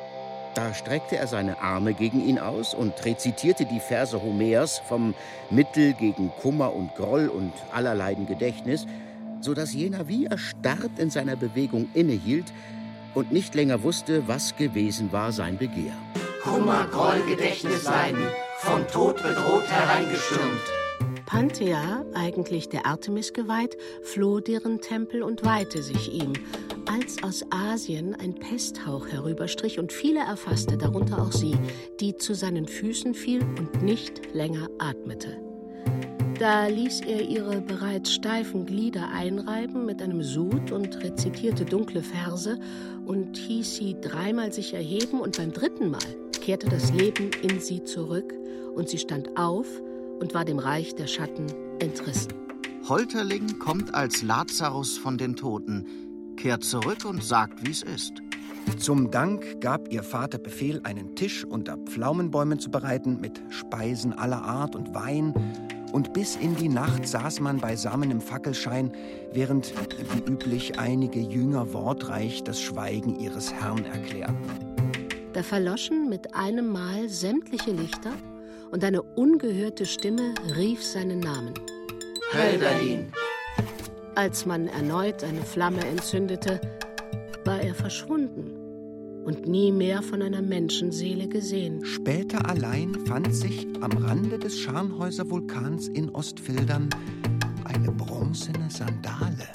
Da streckte er seine Arme gegen ihn aus und rezitierte die Verse Homers vom Mittel gegen Kummer und Groll und allerleiden Gedächtnis, so dass jener wie erstarrt in seiner Bewegung innehielt und nicht länger wusste, was gewesen war sein Begehr. Kummer, Groll, Gedächtnisleiden, vom Tod bedroht hereingestürmt. Panthea, eigentlich der Artemis geweiht, floh deren Tempel und weihte sich ihm, als aus Asien ein Pesthauch herüberstrich und viele erfasste, darunter auch sie, die zu seinen Füßen fiel und nicht länger atmete. Da ließ er ihre bereits steifen Glieder einreiben mit einem Sud und rezitierte dunkle Verse und hieß sie 3-mal sich erheben, und beim 3. Mal kehrte das Leben in sie zurück und sie stand auf und war dem Reich der Schatten entrissen. Holterling kommt als Lazarus von den Toten, kehrt zurück und sagt, wie's ist. Zum Dank gab ihr Vater Befehl, einen Tisch unter Pflaumenbäumen zu bereiten mit Speisen aller Art und Wein. Und bis in die Nacht saß man beisammen im Fackelschein, während wie üblich einige Jünger wortreich das Schweigen ihres Herrn erklärten. Da verloschen mit einem Mal sämtliche Lichter und eine ungehörte Stimme rief seinen Namen. Hölderlin! Als man erneut eine Flamme entzündete, war er verschwunden und nie mehr von einer Menschenseele gesehen. Später allein fand sich am Rande des Scharnhäuser Vulkans in Ostfildern eine bronzene Sandale.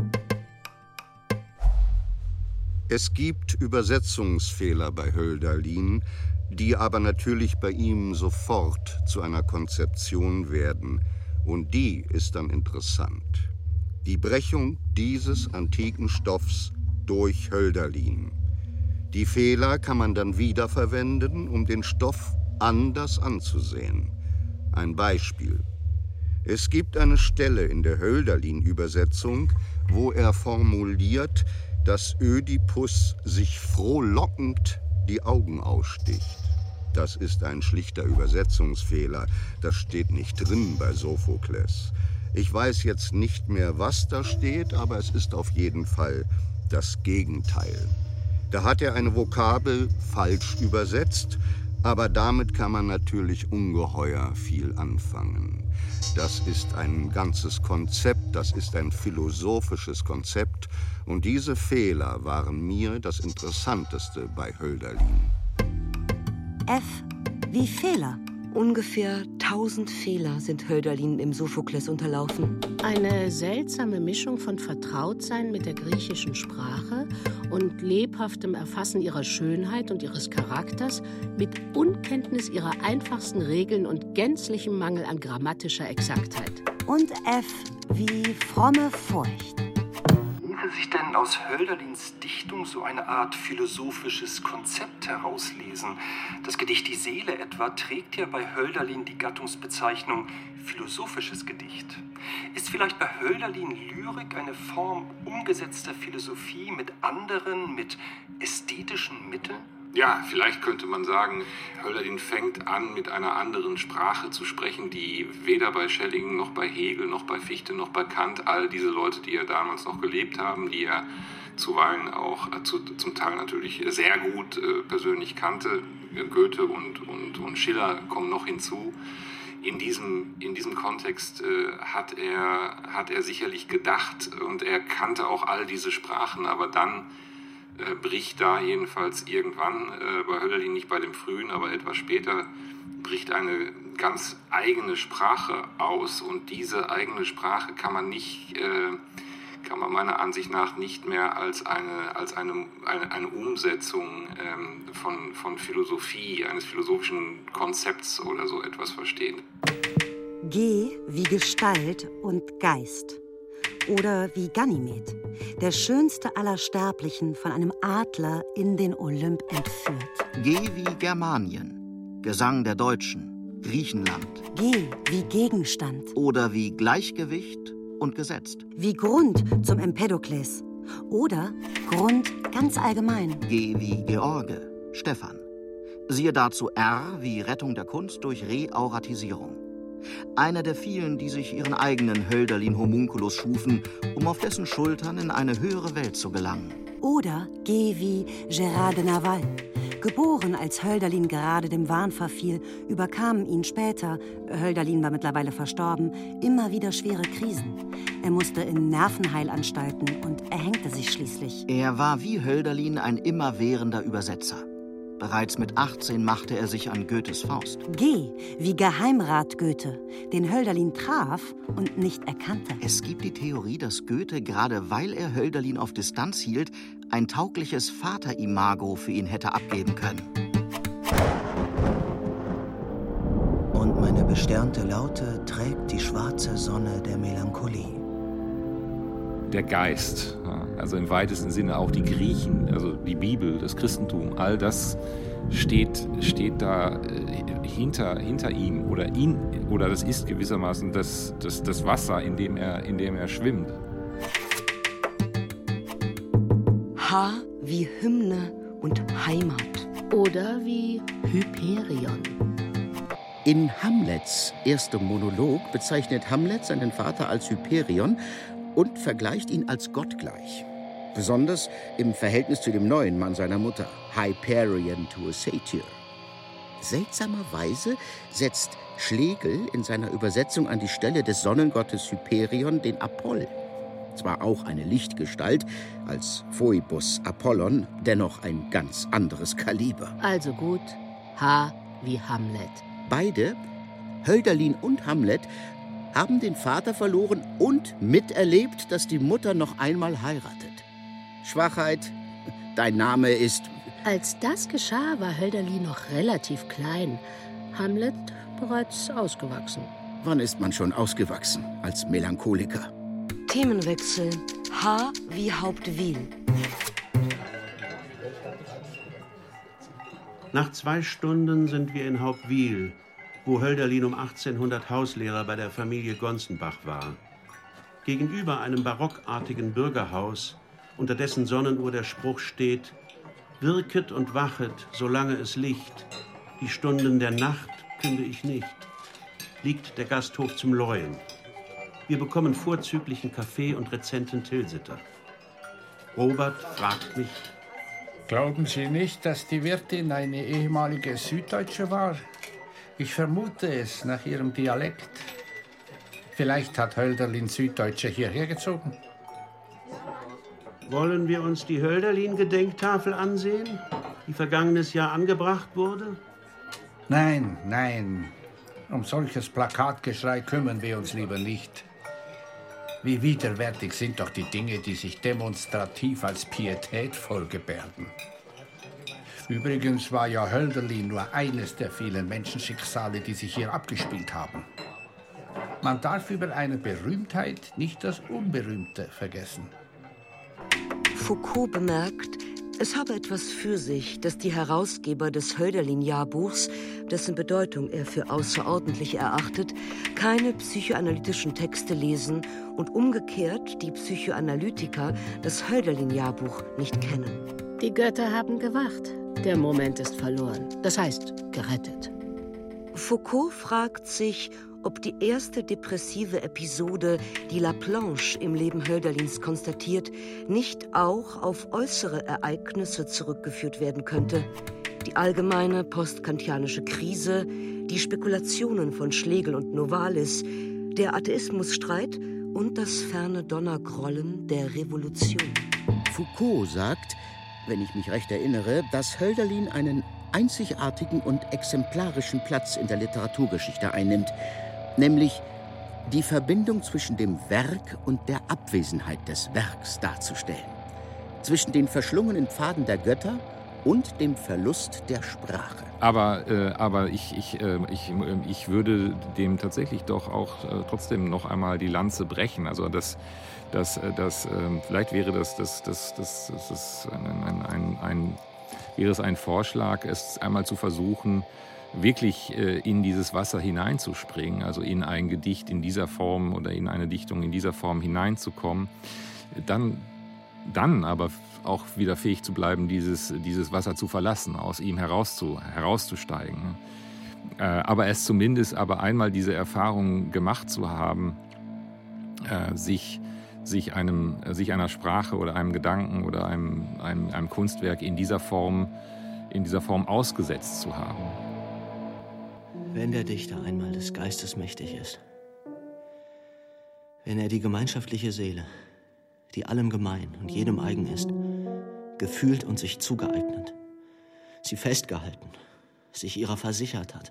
Es gibt Übersetzungsfehler bei Hölderlin, die aber natürlich bei ihm sofort zu einer Konzeption werden. Und die ist dann interessant. Die Brechung dieses antiken Stoffs durch Hölderlin. Die Fehler kann man dann wiederverwenden, um den Stoff anders anzusehen. Ein Beispiel. Es gibt eine Stelle in der Hölderlin-Übersetzung, wo er formuliert, dass Ödipus sich frohlockend die Augen aussticht. Das ist ein schlichter Übersetzungsfehler. Das steht nicht drin bei Sophokles. Ich weiß jetzt nicht mehr, was da steht, aber es ist auf jeden Fall das Gegenteil. Da hat er eine Vokabel falsch übersetzt, aber damit kann man natürlich ungeheuer viel anfangen. Das ist ein ganzes Konzept, das ist ein philosophisches Konzept, und diese Fehler waren mir das Interessanteste bei Hölderlin. F wie Fehler. Ungefähr 1000 Fehler sind Hölderlin im Sophokles unterlaufen. Eine seltsame Mischung von Vertrautsein mit der griechischen Sprache und lebhaftem Erfassen ihrer Schönheit und ihres Charakters mit Unkenntnis ihrer einfachsten Regeln und gänzlichem Mangel an grammatischer Exaktheit. Und F wie fromme Furcht. Ließe sich denn aus Hölderlins Dichtung so eine Art philosophisches Konzept herauslesen? Das Gedicht Die Seele etwa trägt ja bei Hölderlin die Gattungsbezeichnung philosophisches Gedicht. Ist vielleicht bei Hölderlin Lyrik eine Form umgesetzter Philosophie mit anderen, mit ästhetischen Mitteln? Ja, vielleicht könnte man sagen, Hölderlin fängt an, mit einer anderen Sprache zu sprechen, die weder bei Schelling noch bei Hegel noch bei Fichte noch bei Kant, all diese Leute, die ja damals noch gelebt haben, die er zuweilen auch zum Teil natürlich sehr gut persönlich kannte, Goethe und Schiller kommen noch hinzu. In diesem Kontext hat er sicherlich gedacht und er kannte auch all diese Sprachen, aber dann bricht da jedenfalls irgendwann, bei Hölderlin nicht bei dem Frühen, aber etwas später, bricht eine ganz eigene Sprache aus. Und diese eigene Sprache kann man meiner Ansicht nach nicht mehr als eine Umsetzung von Philosophie, eines philosophischen Konzepts oder so etwas verstehen. G wie Gestalt und Geist. Oder wie Ganymed, der schönste aller Sterblichen, von einem Adler in den Olymp entführt. G wie Germanien, Gesang der Deutschen, Griechenland. G wie Gegenstand. Oder wie Gleichgewicht und gesetzt. Wie Grund zum Empedokles. Oder Grund ganz allgemein. G wie George, Stephan. Siehe dazu R wie Rettung der Kunst durch Reauratisierung. Einer der vielen, die sich ihren eigenen Hölderlin-Homunculus schufen, um auf dessen Schultern in eine höhere Welt zu gelangen. Oder G wie Gérard de Nerval. Geboren, als Hölderlin gerade dem Wahn verfiel, überkamen ihn später, Hölderlin war mittlerweile verstorben, immer wieder schwere Krisen. Er musste in Nervenheilanstalten und erhängte sich schließlich. Er war wie Hölderlin ein immerwährender Übersetzer. Bereits mit 18 machte er sich an Goethes Faust. G wie Geheimrat Goethe, den Hölderlin traf und nicht erkannte. Es gibt die Theorie, dass Goethe, gerade weil er Hölderlin auf Distanz hielt, ein taugliches Vaterimago für ihn hätte abgeben können. Und meine besternte Laute trägt die schwarze Sonne der Melancholie. Der Geist, also im weitesten Sinne auch die Griechen, also die Bibel, das Christentum, all das steht da hinter ihm oder das ist gewissermaßen das Wasser, in dem er schwimmt. H wie Hymne und Heimat. Oder wie Hyperion. In Hamlets erstem Monolog bezeichnet Hamlet seinen Vater als Hyperion und vergleicht ihn als gottgleich. Besonders im Verhältnis zu dem neuen Mann seiner Mutter, Hyperion to a Satyr. Seltsamerweise setzt Schlegel in seiner Übersetzung an die Stelle des Sonnengottes Hyperion den Apoll. Zwar auch eine Lichtgestalt, als Phoebus Apollon, dennoch ein ganz anderes Kaliber. Also gut, H wie Hamlet. Beide, Hölderlin und Hamlet, haben den Vater verloren und miterlebt, dass die Mutter noch einmal heiratet. Schwachheit, dein Name ist... Als das geschah, war Hölderlin noch relativ klein. Hamlet bereits ausgewachsen. Wann ist man schon ausgewachsen als Melancholiker? Themenwechsel. H wie Hauptwil. Nach 2 Stunden sind wir in Hauptwil, wo Hölderlin um 1800 Hauslehrer bei der Familie Gonzenbach war. Gegenüber einem barockartigen Bürgerhaus, unter dessen Sonnenuhr der Spruch steht: Wirket und wachet, solange es Licht, Die Stunden der Nacht künde ich nicht. Liegt der Gasthof zum Leuen. Wir bekommen vorzüglichen Kaffee und rezenten Tilsiter. Robert fragt mich: Glauben Sie nicht, dass die Wirtin eine ehemalige Süddeutsche war? Ich vermute es nach ihrem Dialekt. Vielleicht hat Hölderlin Süddeutsche hierher gezogen. Wollen wir uns die Hölderlin-Gedenktafel ansehen, die vergangenes Jahr angebracht wurde? Nein, nein. Um solches Plakatgeschrei kümmern wir uns lieber nicht. Wie widerwärtig sind doch die Dinge, die sich demonstrativ als pietätvoll gebärden. Übrigens war ja Hölderlin nur eines der vielen Menschenschicksale, die sich hier abgespielt haben. Man darf über eine Berühmtheit nicht das Unberühmte vergessen. Foucault bemerkt, es habe etwas für sich, dass die Herausgeber des Hölderlin-Jahrbuchs, dessen Bedeutung er für außerordentlich erachtet, keine psychoanalytischen Texte lesen und umgekehrt die Psychoanalytiker das Hölderlin-Jahrbuch nicht kennen. Die Götter haben gewacht. Der Moment ist verloren. Das heißt, gerettet. Foucault fragt sich, ob die erste depressive Episode, die Laplanche im Leben Hölderlins konstatiert, nicht auch auf äußere Ereignisse zurückgeführt werden könnte. Die allgemeine postkantianische Krise, die Spekulationen von Schlegel und Novalis, der Atheismusstreit und das ferne Donnergrollen der Revolution. Foucault sagt, wenn ich mich recht erinnere, dass Hölderlin einen einzigartigen und exemplarischen Platz in der Literaturgeschichte einnimmt, nämlich die Verbindung zwischen dem Werk und der Abwesenheit des Werks darzustellen, zwischen den verschlungenen Pfaden der Götter und dem Verlust der Sprache. Aber ich würde dem tatsächlich doch auch trotzdem noch einmal die Lanze brechen. Also vielleicht wäre wäre es ein Vorschlag, es einmal zu versuchen, wirklich in dieses Wasser hineinzuspringen, also in ein Gedicht in dieser Form oder in eine Dichtung in dieser Form hineinzukommen, dann aber auch wieder fähig zu bleiben, dieses Wasser zu verlassen, aus ihm herauszusteigen. Aber es zumindest einmal diese Erfahrung gemacht zu haben, sich einer Sprache oder einem Gedanken oder einem Kunstwerk in dieser Form ausgesetzt zu haben. Wenn der Dichter einmal des Geistes mächtig ist, wenn er die gemeinschaftliche Seele, die allem gemein und jedem eigen ist, gefühlt und sich zugeeignet, sie festgehalten, sich ihrer versichert hat,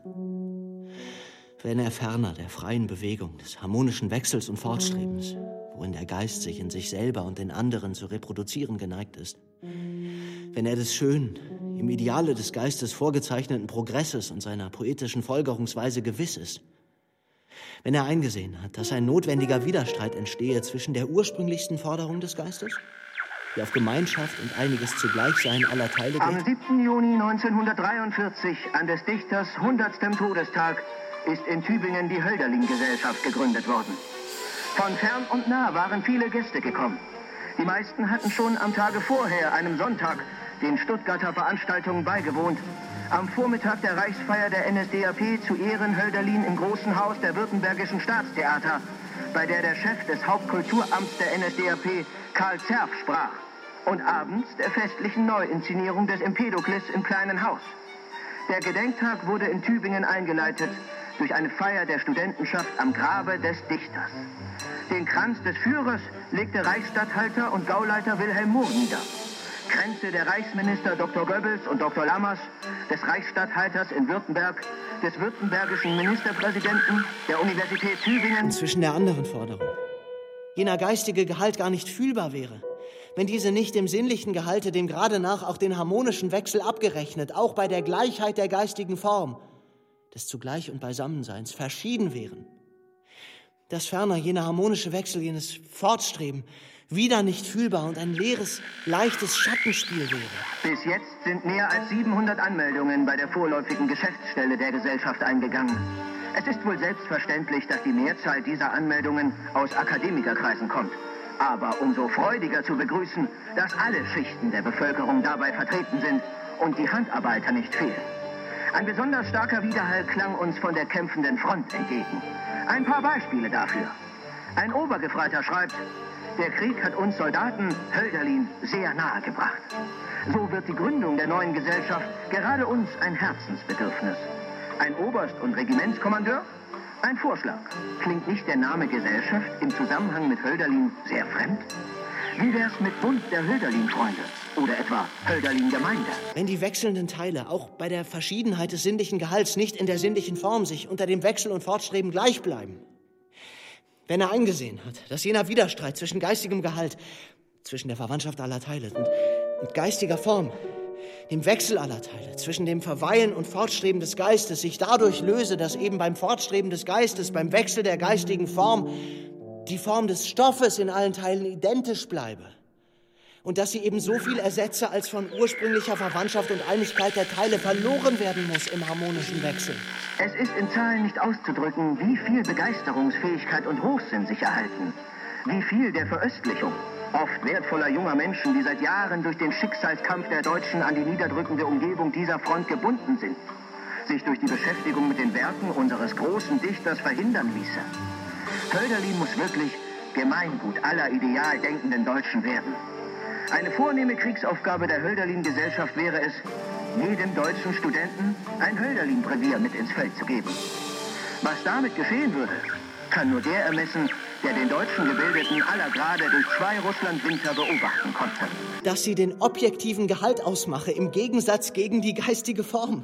wenn er ferner der freien Bewegung, des harmonischen Wechsels und Fortstrebens, worin der Geist sich in sich selber und in anderen zu reproduzieren geneigt ist, wenn er des schönen, im Ideale des Geistes vorgezeichneten Progresses und seiner poetischen Folgerungsweise gewiss ist, wenn er eingesehen hat, dass ein notwendiger Widerstreit entstehe zwischen der ursprünglichsten Forderung des Geistes, die auf Gemeinschaft und einiges Zugleichsein aller Teile geht. Am 7. Juni 1943, an des Dichters 100. Todestag, ist in Tübingen die Hölderlin-Gesellschaft gegründet worden. Von fern und nah waren viele Gäste gekommen. Die meisten hatten schon am Tage vorher, einem Sonntag, den Stuttgarter Veranstaltungen beigewohnt. Am Vormittag der Reichsfeier der NSDAP zu Ehren Hölderlin im Großen Haus der Württembergischen Staatstheater, bei der der Chef des Hauptkulturamts der NSDAP, Karl Zerf, sprach. Und abends der festlichen Neuinszenierung des Empedokles im Kleinen Haus. Der Gedenktag wurde in Tübingen eingeleitet durch eine Feier der Studentenschaft am Grabe des Dichters. Den Kranz des Führers legte Reichsstatthalter und Gauleiter Wilhelm Mohr nieder. Kränze der Reichsminister Dr. Goebbels und Dr. Lammers, des Reichsstatthalters in Württemberg, des württembergischen Ministerpräsidenten, der Universität Tübingen. Zwischen der anderen Forderung, jener geistige Gehalt gar nicht fühlbar wäre, wenn diese nicht dem sinnlichen Gehalte, dem gerade nach auch den harmonischen Wechsel abgerechnet, auch bei der Gleichheit der geistigen Form, des Zugleich- und Beisammenseins verschieden wären. Dass ferner jener harmonische Wechsel, jenes Fortstreben, wieder nicht fühlbar und ein leeres, leichtes Schattenspiel wäre. Bis jetzt sind mehr als 700 Anmeldungen bei der vorläufigen Geschäftsstelle der Gesellschaft eingegangen. Es ist wohl selbstverständlich, dass die Mehrzahl dieser Anmeldungen aus Akademikerkreisen kommt. Aber umso freudiger zu begrüßen, dass alle Schichten der Bevölkerung dabei vertreten sind und die Handarbeiter nicht fehlen. Ein besonders starker Widerhall klang uns von der kämpfenden Front entgegen. Ein paar Beispiele dafür. Ein Obergefreiter schreibt, der Krieg hat uns Soldaten Hölderlin sehr nahe gebracht. So wird die Gründung der neuen Gesellschaft gerade uns ein Herzensbedürfnis. Ein Oberst und Regimentskommandeur? Ein Vorschlag. Klingt nicht der Name Gesellschaft im Zusammenhang mit Hölderlin sehr fremd? Wie wär's mit Bund der Hölderlin-Freunde? Oder etwa Hölderlin-Gemeinde? Wenn die wechselnden Teile auch bei der Verschiedenheit des sinnlichen Gehalts nicht in der sinnlichen Form sich unter dem Wechsel und Fortstreben gleich bleiben. Wenn er eingesehen hat, dass jener Widerstreit zwischen geistigem Gehalt, zwischen der Verwandtschaft aller Teile und geistiger Form, dem Wechsel aller Teile, zwischen dem Verweilen und Fortstreben des Geistes sich dadurch löse, dass eben beim Fortstreben des Geistes, beim Wechsel der geistigen Form, die Form des Stoffes in allen Teilen identisch bleibe. Und dass sie eben so viel ersetze, als von ursprünglicher Verwandtschaft und Einigkeit der Teile verloren werden muss im harmonischen Wechsel. Es ist in Zahlen nicht auszudrücken, wie viel Begeisterungsfähigkeit und Hochsinn sich erhalten. Wie viel der Veröstlichung, oft wertvoller junger Menschen, die seit Jahren durch den Schicksalskampf der Deutschen an die niederdrückende Umgebung dieser Front gebunden sind, sich durch die Beschäftigung mit den Werken unseres großen Dichters verhindern ließe. Hölderlin muss wirklich Gemeingut aller ideal denkenden Deutschen werden. Eine vornehme Kriegsaufgabe der Hölderlin-Gesellschaft wäre es, jedem deutschen Studenten ein Hölderlin-Brevier mit ins Feld zu geben. Was damit geschehen würde, kann nur der ermessen, der den deutschen Gebildeten aller Grade durch 2 Russlandwinter beobachten konnte. Dass sie den objektiven Gehalt ausmache, im Gegensatz gegen die geistige Form.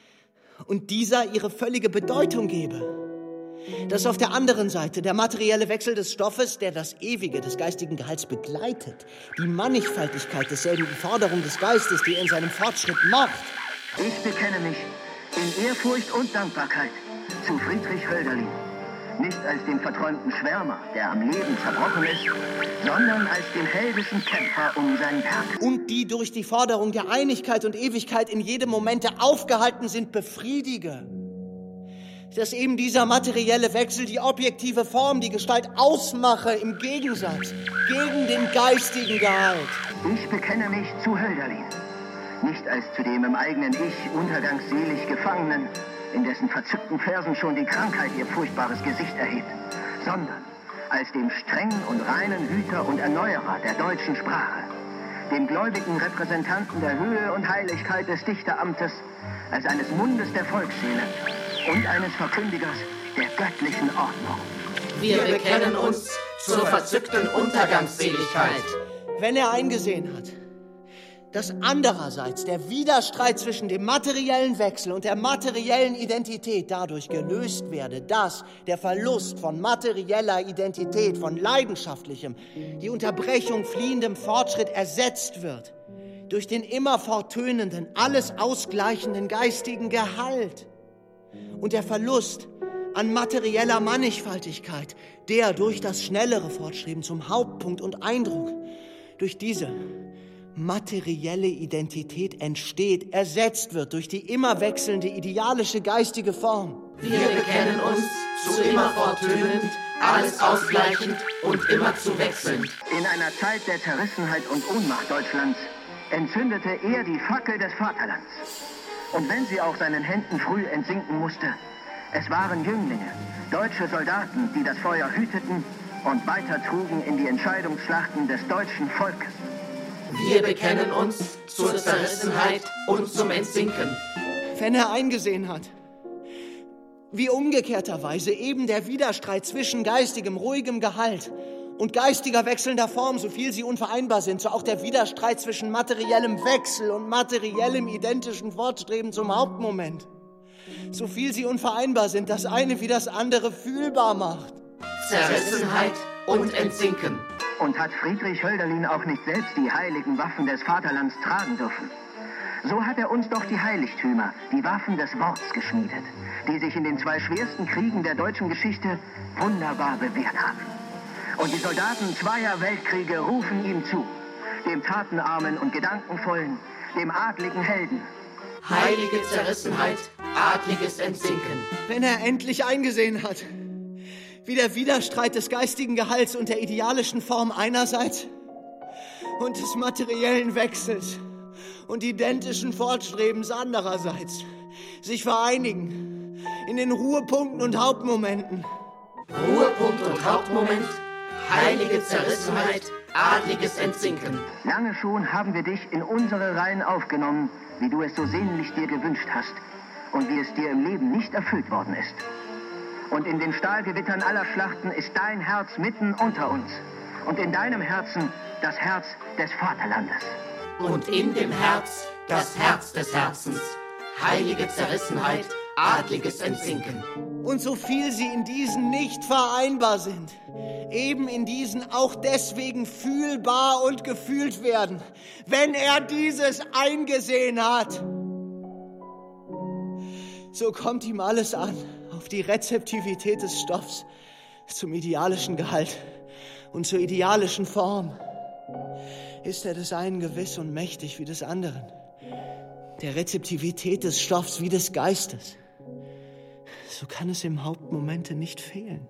Und dieser ihre völlige Bedeutung gebe. Dass auf der anderen Seite der materielle Wechsel des Stoffes, der das Ewige des geistigen Gehalts begleitet, die Mannigfaltigkeit desselben, die Forderung des Geistes, die er in seinem Fortschritt macht. Ich bekenne mich in Ehrfurcht und Dankbarkeit zu Friedrich Hölderlin. Nicht als dem verträumten Schwärmer, der am Leben zerbrochen ist, sondern als den heldischen Kämpfer um sein Werk. Und die durch die Forderung der Einigkeit und Ewigkeit in jedem Momente aufgehalten sind, befriedige. Dass eben dieser materielle Wechsel die objektive Form, die Gestalt ausmache im Gegensatz gegen den geistigen Gehalt. Ich bekenne mich zu Hölderlin. Nicht als zu dem im eigenen Ich untergangsselig Gefangenen, in dessen verzückten Versen schon die Krankheit ihr furchtbares Gesicht erhebt, sondern als dem strengen und reinen Hüter und Erneuerer der deutschen Sprache, dem gläubigen Repräsentanten der Höhe und Heiligkeit des Dichteramtes, als eines Mundes der Volksseele und eines Verkündigers der göttlichen Ordnung. Wir bekennen uns zur verzückten Untergangsseligkeit. Wenn er eingesehen hat, dass andererseits der Widerstreit zwischen dem materiellen Wechsel und der materiellen Identität dadurch gelöst werde, dass der Verlust von materieller Identität, von leidenschaftlichem, die Unterbrechung fliehendem Fortschritt ersetzt wird durch den immer forttönenden, alles ausgleichenden geistigen Gehalt und der Verlust an materieller Mannigfaltigkeit, der durch das schnellere Fortstreben zum Hauptpunkt und Eindruck, durch diese materielle Identität entsteht, ersetzt wird durch die immer wechselnde idealische geistige Form. Wir bekennen uns zu immer forttönend, alles ausgleichend und immer zu wechselnd. In einer Zeit der Zerrissenheit und Ohnmacht Deutschlands entzündete er die Fackel des Vaterlands. Und wenn sie auch seinen Händen früh entsinken musste, es waren Jünglinge, deutsche Soldaten, die das Feuer hüteten und weitertrugen in die Entscheidungsschlachten des deutschen Volkes. Wir bekennen uns zur Zerrissenheit und zum Entsinken. Wenn er eingesehen hat, wie umgekehrterweise eben der Widerstreit zwischen geistigem, ruhigem Gehalt und geistiger wechselnder Form, so viel sie unvereinbar sind, so auch der Widerstreit zwischen materiellem Wechsel und materiellem identischen Fortstreben zum Hauptmoment, so viel sie unvereinbar sind, das eine wie das andere fühlbar macht. Zerrissenheit und Entsinken. Und hat Friedrich Hölderlin auch nicht selbst die heiligen Waffen des Vaterlands tragen dürfen? So hat er uns doch die Heiligtümer, die Waffen des Worts geschmiedet, die sich in den 2 schwersten Kriegen der deutschen Geschichte wunderbar bewährt haben. Und die Soldaten 2 Weltkriege rufen ihm zu, dem tatenarmen und gedankenvollen, dem adligen Helden. Heilige Zerrissenheit, adliges Entsinken. Wenn er endlich eingesehen hat, wie der Widerstreit des geistigen Gehalts und der idealischen Form einerseits und des materiellen Wechsels und identischen Fortstrebens andererseits sich vereinigen in den Ruhepunkten und Hauptmomenten. Ruhepunkt und Hauptmoment, heilige Zerrissenheit, adliges Entsinken. Lange schon haben wir dich in unsere Reihen aufgenommen, wie du es so sehnlich dir gewünscht hast und wie es dir im Leben nicht erfüllt worden ist. Und in den Stahlgewittern aller Schlachten ist dein Herz mitten unter uns und in deinem Herzen das Herz des Vaterlandes. Und in dem Herz das Herz des Herzens, heilige Zerrissenheit, adliges Entsinken. Und so viel sie in diesen nicht vereinbar sind, eben in diesen auch deswegen fühlbar und gefühlt werden, wenn er dieses eingesehen hat. So kommt ihm alles an, auf die Rezeptivität des Stoffs, zum idealischen Gehalt und zur idealischen Form. Ist er des einen gewiss und mächtig wie des anderen, der Rezeptivität des Stoffs wie des Geistes, so kann es im Hauptmomente nicht fehlen.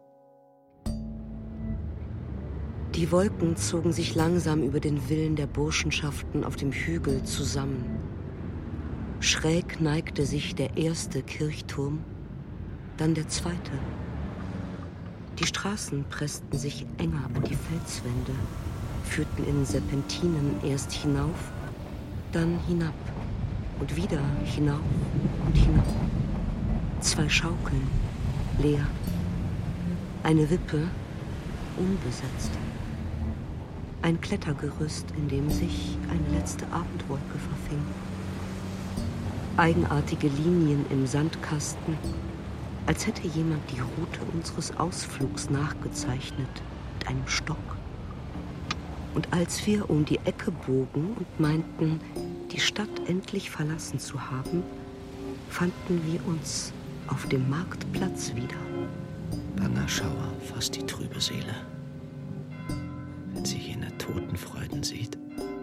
Die Wolken zogen sich langsam über den Villen der Burschenschaften auf dem Hügel zusammen. Schräg neigte sich der erste Kirchturm, dann der zweite. Die Straßen pressten sich enger an die Felswände, führten in Serpentinen erst hinauf, dann hinab und wieder hinauf und hinab. 2 Schaukeln, leer. Eine Wippe, unbesetzt. Ein Klettergerüst, in dem sich eine letzte Abendwolke verfing. Eigenartige Linien im Sandkasten, als hätte jemand die Route unseres Ausflugs nachgezeichnet mit einem Stock. Und als wir um die Ecke bogen und meinten, die Stadt endlich verlassen zu haben, fanden wir uns auf dem Marktplatz wieder. Banger Schauer fasst die trübe Seele, wenn sie jene Totenfreuden sieht.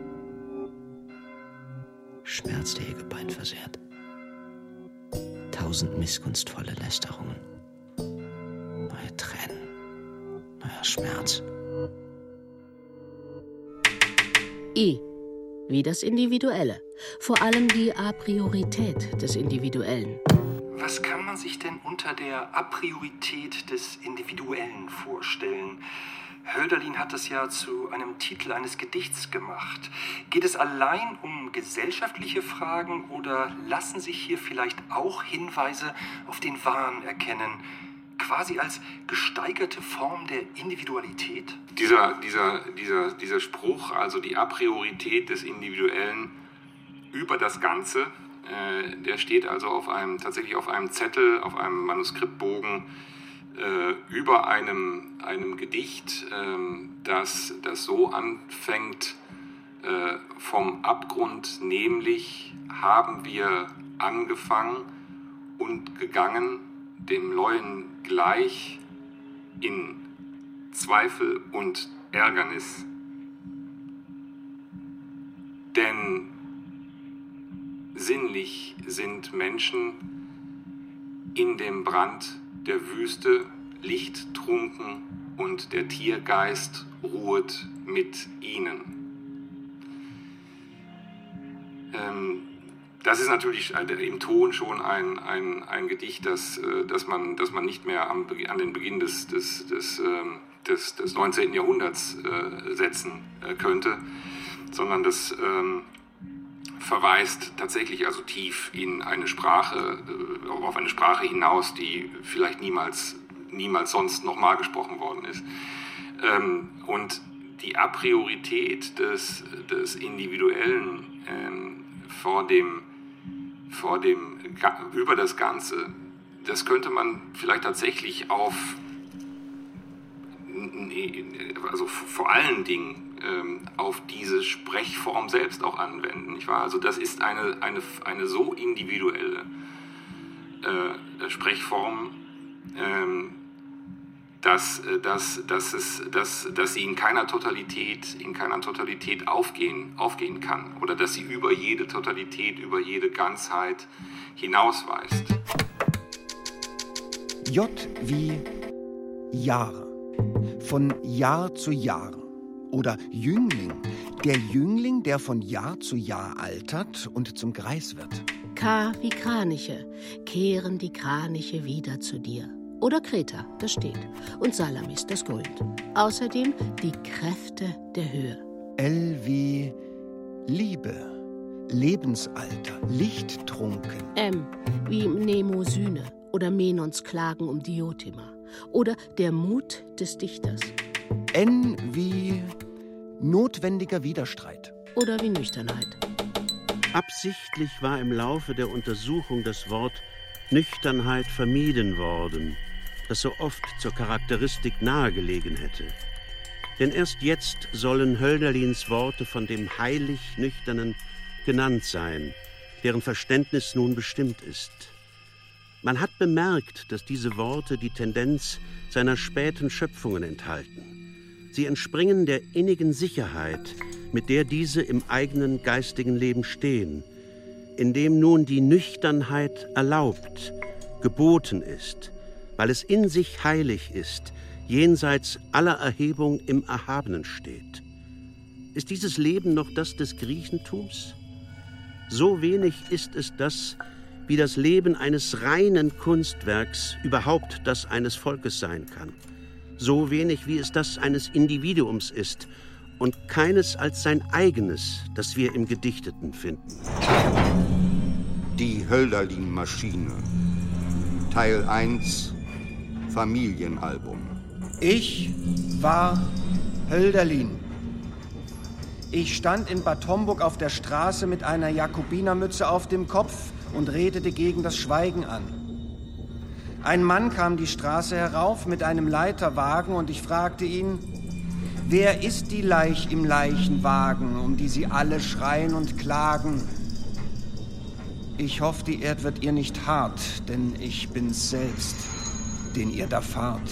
Schmerz der ihr Gebein versehrt. 1000 missgunstvolle Lästerungen. Neue Tränen, neuer Schmerz. I, wie das Individuelle. Vor allem die Apriorität des Individuellen. Was kann man sich denn unter der Apriorität des Individuellen vorstellen? Hölderlin hat das ja zu einem Titel eines Gedichts gemacht. Geht es allein um gesellschaftliche Fragen oder lassen sich hier vielleicht auch Hinweise auf den Wahn erkennen? Quasi als gesteigerte Form der Individualität? Dieser Spruch, also die Apriorität des Individuellen über das Ganze, der steht also tatsächlich auf einem Zettel, auf einem Manuskriptbogen über einem Gedicht, das so anfängt: vom Abgrund nämlich haben wir angefangen und gegangen, dem Leuen gleich in Zweifel und Ärgernis. Denn sinnlich sind Menschen in dem Brand der Wüste, lichttrunken, und der Tiergeist ruhet mit ihnen. Das ist natürlich im Ton schon ein Gedicht, das man nicht mehr an den Beginn des 19. Jahrhunderts setzen könnte, sondern das verweist tatsächlich also tief in eine Sprache, auf eine Sprache hinaus, die vielleicht niemals sonst nochmal gesprochen worden ist. Und die Apriorität des Individuellen über das Ganze, das könnte man vielleicht tatsächlich vor allen Dingen auf diese Sprechform selbst auch anwenden, nicht wahr? Also das ist eine so individuelle Sprechform, dass sie in keiner Totalität aufgehen kann, oder dass sie über jede Totalität, über jede Ganzheit hinausweist. J wie Jahre, von Jahr zu Jahr. Oder Jüngling, der Jüngling, der von Jahr zu Jahr altert und zum Greis wird. K wie Kraniche, kehren die Kraniche wieder zu dir. Oder Kreta, das steht. Und Salamis, das Gold. Außerdem die Kräfte der Höhe. L wie Liebe, Lebensalter, lichttrunken. M wie Mnemosyne oder Menons Klagen um Diotima. Oder der Mut des Dichters. N wie notwendiger Widerstreit. Oder wie Nüchternheit. Absichtlich war im Laufe der Untersuchung das Wort Nüchternheit vermieden worden, das so oft zur Charakteristik nahegelegen hätte. Denn erst jetzt sollen Hölderlins Worte von dem heilig Nüchternen genannt sein, deren Verständnis nun bestimmt ist. Man hat bemerkt, dass diese Worte die Tendenz seiner späten Schöpfungen enthalten. Sie entspringen der innigen Sicherheit, mit der diese im eigenen geistigen Leben stehen, in dem nun die Nüchternheit erlaubt, geboten ist, weil es in sich heilig ist, jenseits aller Erhebung im Erhabenen steht. Ist dieses Leben noch das des Griechentums? So wenig ist es das, wie das Leben eines reinen Kunstwerks überhaupt das eines Volkes sein kann. So wenig, wie es das eines Individuums ist und keines als sein eigenes, das wir im Gedichteten finden. Die Hölderlin-Maschine. Teil 1. Familienalbum. Ich war Hölderlin. Ich stand in Bad Homburg auf der Straße mit einer Jakobinermütze auf dem Kopf und redete gegen das Schweigen an. Ein Mann kam die Straße herauf mit einem Leiterwagen und ich fragte ihn, wer ist die Leich im Leichenwagen, um die sie alle schreien und klagen? Ich hoffe, die Erd wird ihr nicht hart, denn ich bin's selbst, den ihr da fahrt.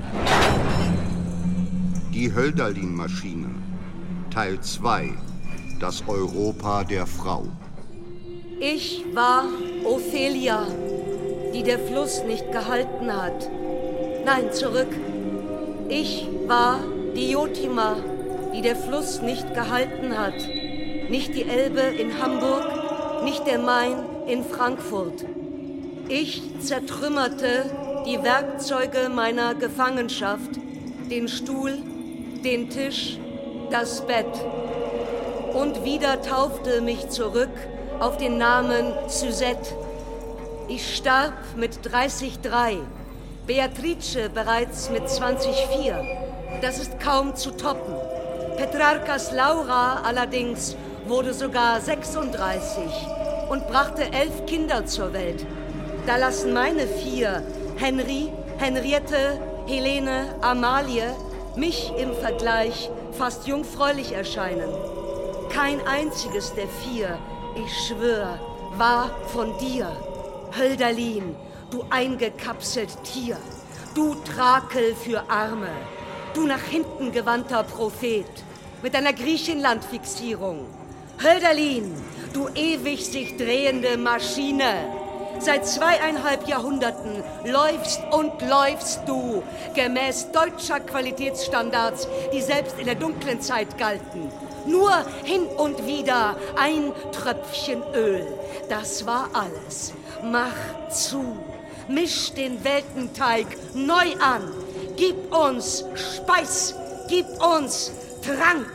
Die Hölderlin-Maschine. Teil 2. Das Europa der Frau. Ich war Ophelia, die der Fluss nicht gehalten hat. Nein, zurück. Ich war Diotima, die der Fluss nicht gehalten hat. Nicht die Elbe in Hamburg, nicht der Main in Frankfurt. Ich zertrümmerte die Werkzeuge meiner Gefangenschaft, den Stuhl, den Tisch, das Bett. Und wieder taufte mich zurück auf den Namen Suzette. Ich starb mit 30,3, Beatrice bereits mit 20,4. Das ist kaum zu toppen. Petrarcas Laura allerdings wurde sogar 36 und brachte 11 Kinder zur Welt. Da lassen meine 4, Henry, Henriette, Helene, Amalie, mich im Vergleich fast jungfräulich erscheinen. Kein einziges der 4, ich schwör, war von dir. Hölderlin, du eingekapselt Tier, du Trakel für Arme, du nach hinten gewandter Prophet mit deiner Griechenland-Fixierung. Hölderlin, du ewig sich drehende Maschine. Seit 2,5 Jahrhunderten läufst und läufst du gemäß deutscher Qualitätsstandards, die selbst in der dunklen Zeit galten. Nur hin und wieder ein Tröpfchen Öl. Das war alles. Mach zu. Misch den Weltenteig neu an. Gib uns Speis. Gib uns Trank.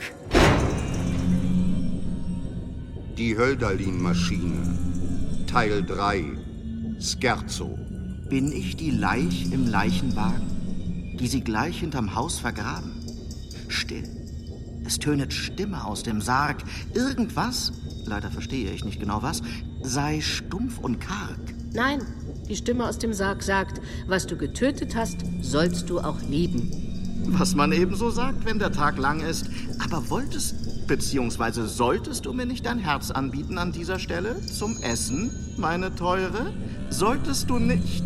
Die Hölderlin-Maschine. Teil 3. Scherzo. Bin ich die Leich im Leichenwagen, die sie gleich hinterm Haus vergraben? Still. Es tönet Stimme aus dem Sarg. Irgendwas, leider verstehe ich nicht genau was, sei stumpf und karg. Nein, die Stimme aus dem Sarg sagt, was du getötet hast, sollst du auch lieben. Was man ebenso sagt, wenn der Tag lang ist. Aber wolltest, beziehungsweise solltest du mir nicht dein Herz anbieten an dieser Stelle? Zum Essen, meine Teure? Solltest du nicht?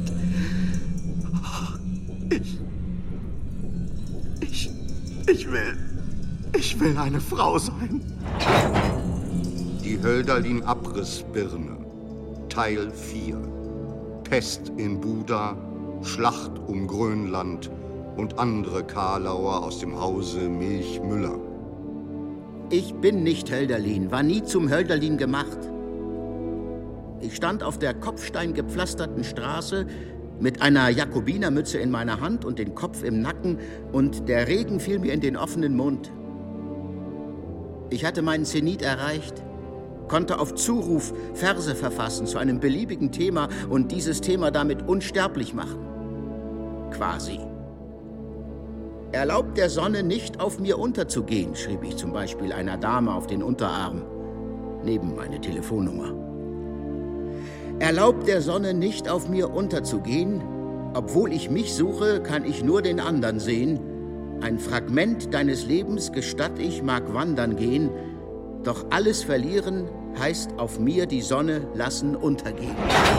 Ich will eine Frau sein. Die Hölderlin-Abrissbirne. Teil 4. Pest in Buda, Schlacht um Grönland und andere Karlauer aus dem Hause Milch-Müller. Ich bin nicht Hölderlin, war nie zum Hölderlin gemacht. Ich stand auf der kopfsteingepflasterten Straße mit einer Jakobinermütze in meiner Hand und den Kopf im Nacken, und der Regen fiel mir in den offenen Mund. Ich hatte meinen Zenit erreicht, konnte auf Zuruf Verse verfassen zu einem beliebigen Thema und dieses Thema damit unsterblich machen. Quasi. Erlaubt der Sonne nicht, auf mir unterzugehen, schrieb ich zum Beispiel einer Dame auf den Unterarm, neben meine Telefonnummer. Erlaubt der Sonne nicht, auf mir unterzugehen, obwohl ich mich suche, kann ich nur den anderen sehen. Ein Fragment deines Lebens gestatt ich, mag wandern gehen, doch alles verlieren heißt auf mir die Sonne lassen untergehen.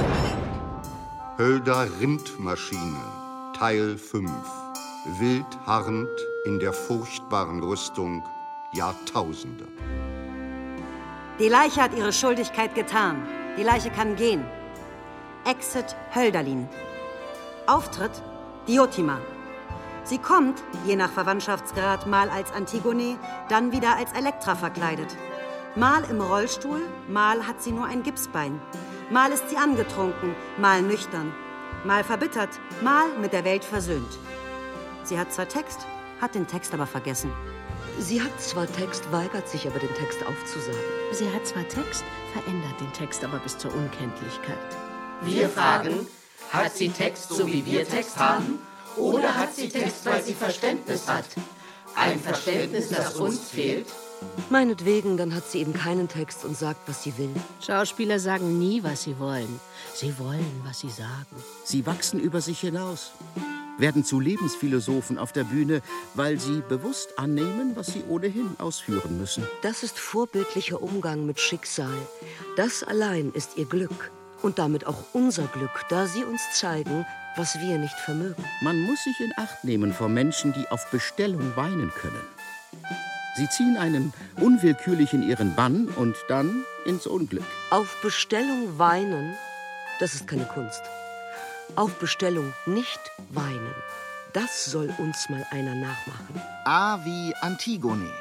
Hölder Rindmaschine, Teil 5. Wild harrend in der furchtbaren Rüstung Jahrtausende. Die Leiche hat ihre Schuldigkeit getan. Die Leiche kann gehen. Exit Hölderlin. Auftritt Diotima. Sie kommt, je nach Verwandtschaftsgrad, mal als Antigone, dann wieder als Elektra verkleidet. Mal im Rollstuhl, mal hat sie nur ein Gipsbein. Mal ist sie angetrunken, mal nüchtern. Mal verbittert, mal mit der Welt versöhnt. Sie hat zwar Text, hat den Text aber vergessen. Sie hat zwar Text, weigert sich aber, den Text aufzusagen. Sie hat zwar Text, verändert den Text aber bis zur Unkenntlichkeit. Wir fragen, hat sie Text, so wie wir Text haben? Oder hat sie Text, weil sie Verständnis hat? Ein Verständnis, das uns fehlt? Meinetwegen, dann hat sie eben keinen Text und sagt, was sie will. Schauspieler sagen nie, was sie wollen. Sie wollen, was sie sagen. Sie wachsen über sich hinaus, werden zu Lebensphilosophen auf der Bühne, weil sie bewusst annehmen, was sie ohnehin ausführen müssen. Das ist vorbildlicher Umgang mit Schicksal. Das allein ist ihr Glück. Und damit auch unser Glück, da sie uns zeigen, was wir nicht vermögen. Man muss sich in Acht nehmen vor Menschen, die auf Bestellung weinen können. Sie ziehen einen unwillkürlich in ihren Bann und dann ins Unglück. Auf Bestellung weinen, das ist keine Kunst. Auf Bestellung nicht weinen, das soll uns mal einer nachmachen. A wie Antigone,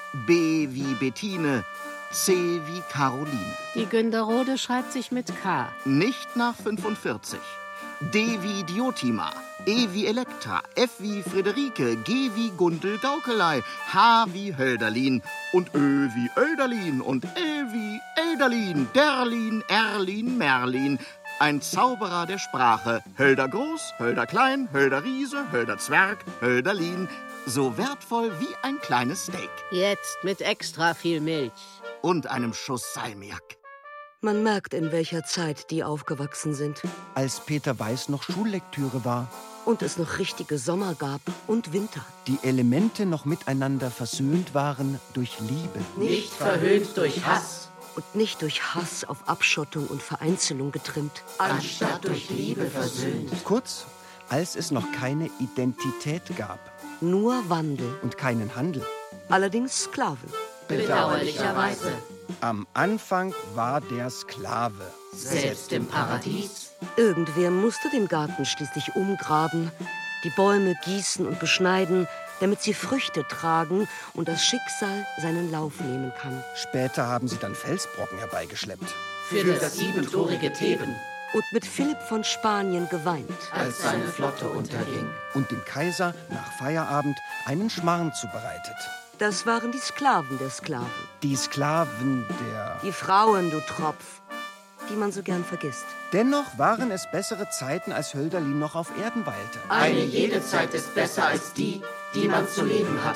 B wie Bettine, C wie Caroline. Die Günderode schreibt sich mit K. Nicht nach 45. D wie Diotima, E wie Elektra, F wie Friederike, G wie Gundel Gaukelei, H wie Hölderlin und Ö wie Oelderlin und L wie Elderlin, Derlin, Erlin, Merlin. Ein Zauberer der Sprache. Hölder groß, Hölder klein, Hölder Riese, Hölder Zwerg, Hölderlin. So wertvoll wie ein kleines Steak. Jetzt mit extra viel Milch. Und einem Schuss Salmiak. Man merkt, in welcher Zeit die aufgewachsen sind. Als Peter Weiß noch Schullektüre war. Und es noch richtige Sommer gab und Winter. Die Elemente noch miteinander versöhnt waren durch Liebe. Nicht verhöhnt durch Hass. Und nicht durch Hass auf Abschottung und Vereinzelung getrimmt. Anstatt durch Liebe versöhnt. Kurz, als es noch keine Identität gab. Nur Wandel. Und keinen Handel. Allerdings Sklaven. Bedauerlicherweise. Am Anfang war der Sklave. Selbst im Paradies. Irgendwer musste den Garten schließlich umgraben, die Bäume gießen und beschneiden, damit sie Früchte tragen und das Schicksal seinen Lauf nehmen kann. Später haben sie dann Felsbrocken herbeigeschleppt. Für das siebentorige Theben. Und mit Philipp von Spanien geweint, als seine Flotte unterging. Und dem Kaiser nach Feierabend einen Schmarrn zubereitet. Das waren die Sklaven der Sklaven. Die Sklaven der... Die Frauen, du Tropf, die man so gern vergisst. Dennoch waren es bessere Zeiten, als Hölderlin noch auf Erden weilte. Eine jede Zeit ist besser als die, die man zu leben hat.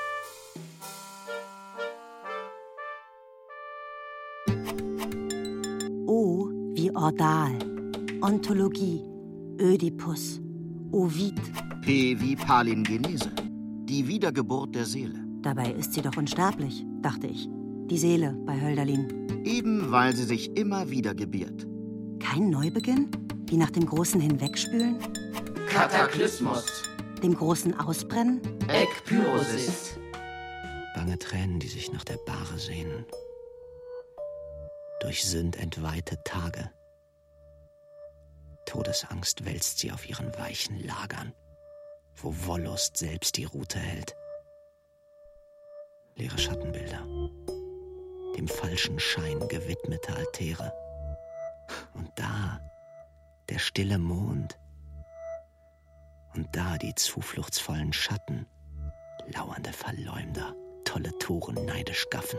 O wie Ordal, Ontologie, Ödipus, Ovid. P wie Palingenese, die Wiedergeburt der Seele. Dabei ist sie doch unsterblich, dachte ich. Die Seele bei Hölderlin. Eben weil sie sich immer wieder gebiert. Kein Neubeginn? Wie nach dem großen Hinwegspülen? Kataklysmos. Dem großen Ausbrennen? Ekpyrosis. Bange Tränen, die sich nach der Bahre sehnen. Durch Sünd entweihte Tage. Todesangst wälzt sie auf ihren weichen Lagern, wo Wollust selbst die Rute hält. Leere Schattenbilder, dem falschen Schein gewidmete Altäre. da der stille Mond. Und da die zufluchtsvollen Schatten, lauernde Verleumder, tolle Toren neidisch gaffen.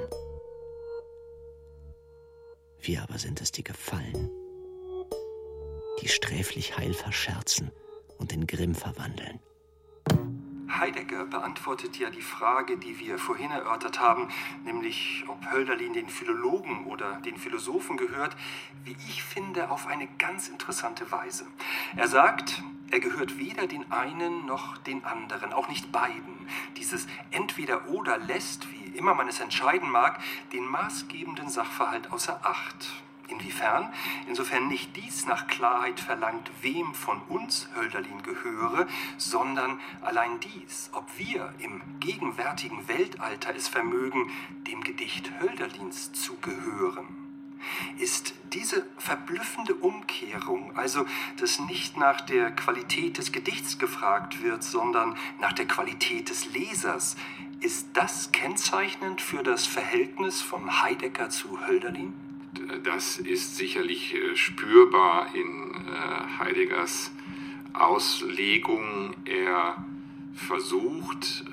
Wir aber sind es, die gefallen, die sträflich Heil verscherzen und in Grimm verwandeln. Heidegger beantwortet ja die Frage, die wir vorhin erörtert haben, nämlich ob Hölderlin den Philologen oder den Philosophen gehört, wie ich finde, auf eine ganz interessante Weise. Er sagt, er gehört weder den einen noch den anderen, auch nicht beiden. Dieses Entweder-Oder lässt, wie immer man es entscheiden mag, den maßgebenden Sachverhalt außer Acht. Inwiefern? Insofern nicht dies nach Klarheit verlangt, wem von uns Hölderlin gehöre, sondern allein dies, ob wir im gegenwärtigen Weltalter es vermögen, dem Gedicht Hölderlins zu gehören. Ist diese verblüffende Umkehrung, also dass nicht nach der Qualität des Gedichts gefragt wird, sondern nach der Qualität des Lesers, ist das kennzeichnend für das Verhältnis von Heidegger zu Hölderlin? Das ist sicherlich spürbar in Heideggers Auslegung. Er versucht,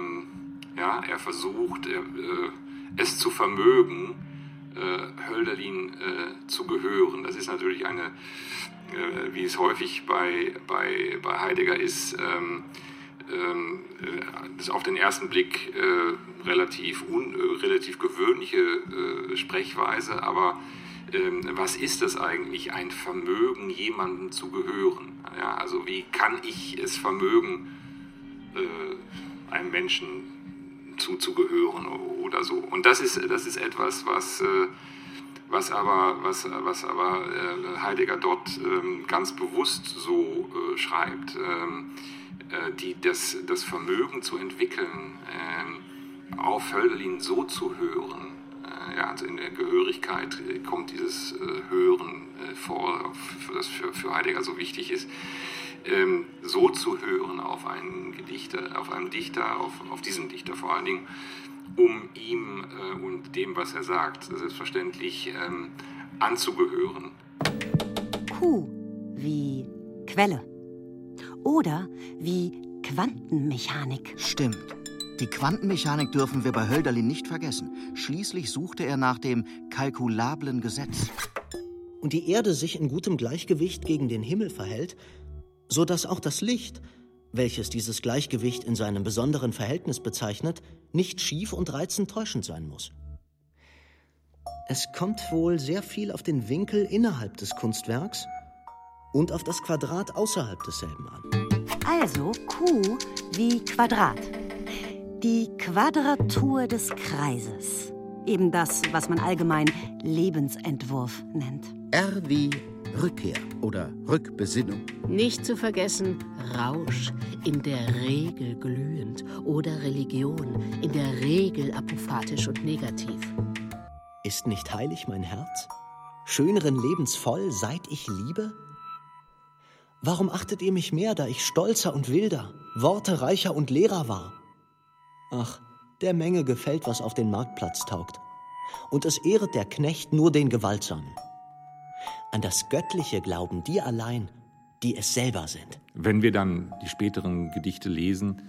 es zu vermögen, Hölderlin zu gehören. Das ist natürlich eine, wie es häufig bei Heidegger ist, das ist auf den ersten Blick relativ gewöhnliche Sprechweise, aber was ist das eigentlich, ein Vermögen, jemandem zu gehören? Ja, also wie kann ich es vermögen, einem Menschen zuzugehören oder so? Und das ist etwas, was aber Heidegger dort ganz bewusst so schreibt. Das Vermögen zu entwickeln, auf Hölderlin so zu hören, also in der Gehörigkeit kommt dieses Hören vor, das für Heidegger so wichtig ist, so zu hören auf einen Dichter, auf diesen Dichter vor allen Dingen, um ihm und dem, was er sagt, selbstverständlich anzugehören. Q wie Quelle. Oder wie Quantenmechanik. Stimmt. Die Quantenmechanik dürfen wir bei Hölderlin nicht vergessen. Schließlich suchte er nach dem kalkulablen Gesetz. Und die Erde sich in gutem Gleichgewicht gegen den Himmel verhält, so dass auch das Licht, welches dieses Gleichgewicht in seinem besonderen Verhältnis bezeichnet, nicht schief und reizend täuschend sein muss. Es kommt wohl sehr viel auf den Winkel innerhalb des Kunstwerks und auf das Quadrat außerhalb desselben an. Also Q wie Quadrat. Die Quadratur des Kreises. Eben das, was man allgemein Lebensentwurf nennt. R wie Rückkehr oder Rückbesinnung. Nicht zu vergessen Rausch, in der Regel glühend, oder Religion, in der Regel apophatisch und negativ. Ist nicht heilig mein Herz? Schöneren Lebens voll, seit ich liebe? Warum achtet ihr mich mehr, da ich stolzer und wilder, wortereicher und lehrer war? Ach, der Menge gefällt, was auf den Marktplatz taugt. Und es ehret der Knecht nur den Gewaltsamen. An das Göttliche glauben die allein, die es selber sind. Wenn wir dann die späteren Gedichte lesen,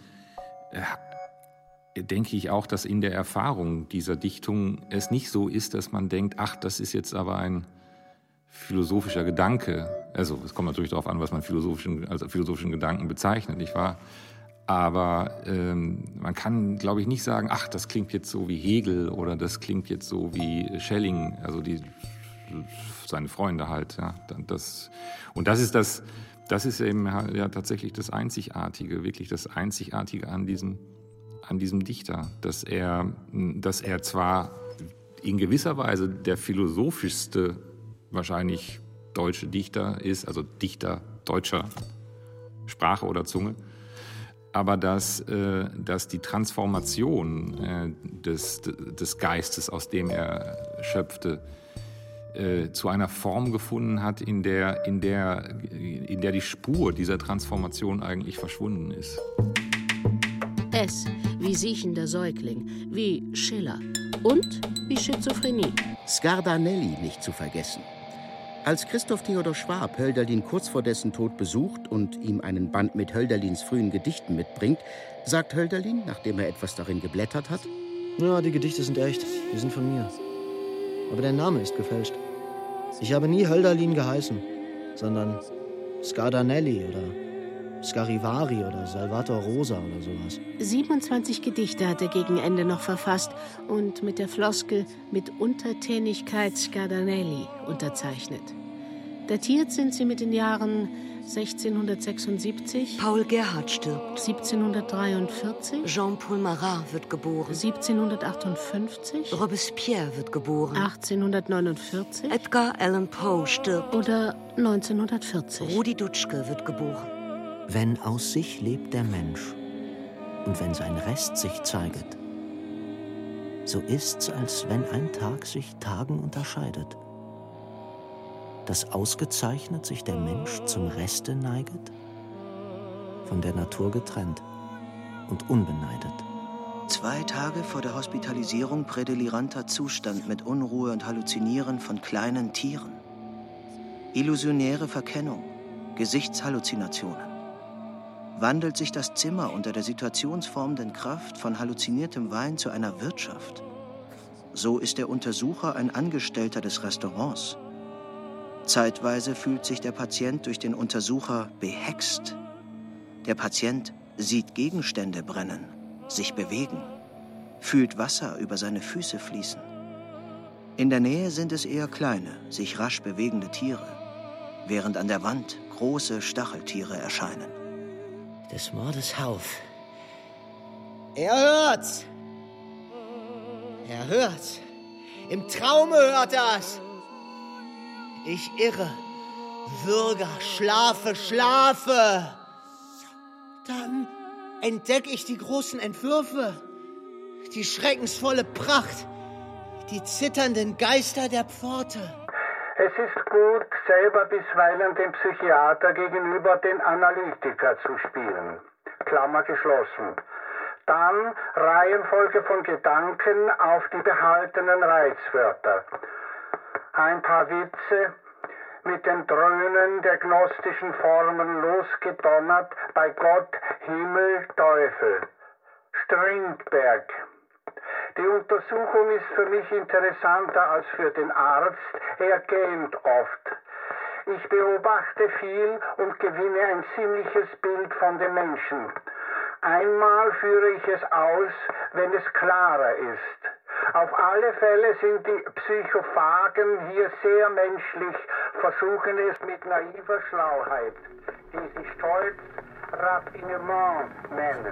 denke ich auch, dass in der Erfahrung dieser Dichtung es nicht so ist, dass man denkt, ach, das ist jetzt aber ein philosophischer Gedanke. Also es kommt natürlich darauf an, was man als philosophischen Gedanken bezeichnet, nicht wahr? Aber man kann, glaube ich, nicht sagen, ach, das klingt jetzt so wie Hegel oder das klingt jetzt so wie Schelling, also seine Freunde halt. Ja, das ist eben ja tatsächlich das Einzigartige, wirklich das Einzigartige an diesem Dichter, dass er zwar in gewisser Weise der philosophischste wahrscheinlich deutsche Dichter ist, also Dichter deutscher Sprache oder Zunge, aber dass die Transformation des Geistes, aus dem er schöpfte, zu einer Form gefunden hat, in der die Spur dieser Transformation eigentlich verschwunden ist. S wie siechender Säugling, wie Schiller und wie Schizophrenie. Scardanelli nicht zu vergessen. Als Christoph Theodor Schwab Hölderlin kurz vor dessen Tod besucht und ihm einen Band mit Hölderlins frühen Gedichten mitbringt, sagt Hölderlin, nachdem er etwas darin geblättert hat: Ja, die Gedichte sind echt, die sind von mir. Aber der Name ist gefälscht. Ich habe nie Hölderlin geheißen, sondern Scardanelli oder Scarivari oder Salvator Rosa oder sowas. 27 Gedichte hat er gegen Ende noch verfasst und mit der Floskel „mit Untertänigkeit Scardanelli" unterzeichnet. Datiert sind sie mit den Jahren 1676. Paul Gerhardt stirbt. 1743. Jean-Paul Marat wird geboren. 1758. Robespierre wird geboren. 1849. Edgar Allan Poe stirbt. Oder 1940. Rudi Dutschke wird geboren. Wenn aus sich lebt der Mensch und wenn sein Rest sich zeiget, so ist's, als wenn ein Tag sich Tagen unterscheidet. Dass ausgezeichnet sich der Mensch zum Reste neiget, von der Natur getrennt und unbeneidet. 2 Tage vor der Hospitalisierung prädeliranter Zustand mit Unruhe und Halluzinieren von kleinen Tieren. Illusionäre Verkennung, Gesichtshalluzinationen. Wandelt sich das Zimmer unter der situationsformenden Kraft von halluziniertem Wein zu einer Wirtschaft. So ist der Untersucher ein Angestellter des Restaurants. Zeitweise fühlt sich der Patient durch den Untersucher behext. Der Patient sieht Gegenstände brennen, sich bewegen, fühlt Wasser über seine Füße fließen. In der Nähe sind es eher kleine, sich rasch bewegende Tiere, während an der Wand große Stacheltiere erscheinen. Des Mordes Hauf. Er hört's! Er hört's! Im Traume hört er's! Ich irre, würge, schlafe. Dann entdecke ich die großen Entwürfe, die schreckensvolle Pracht, die zitternden Geister der Pforte. Es ist gut, selber bisweilen dem Psychiater gegenüber den Analytiker zu spielen. Klammer geschlossen. Dann Reihenfolge von Gedanken auf die behaltenen Reizwörter. Ein paar Witze, mit den Dröhnen der gnostischen Formen losgedonnert bei Gott, Himmel, Teufel. Strindberg. Die Untersuchung ist für mich interessanter als für den Arzt. Er gähnt oft. Ich beobachte viel und gewinne ein ziemliches Bild von den Menschen. Einmal führe ich es aus, wenn es klarer ist. Auf alle Fälle sind die Psychophagen hier sehr menschlich, versuchen es mit naiver Schlauheit, die sie stolz Raffinement nennen.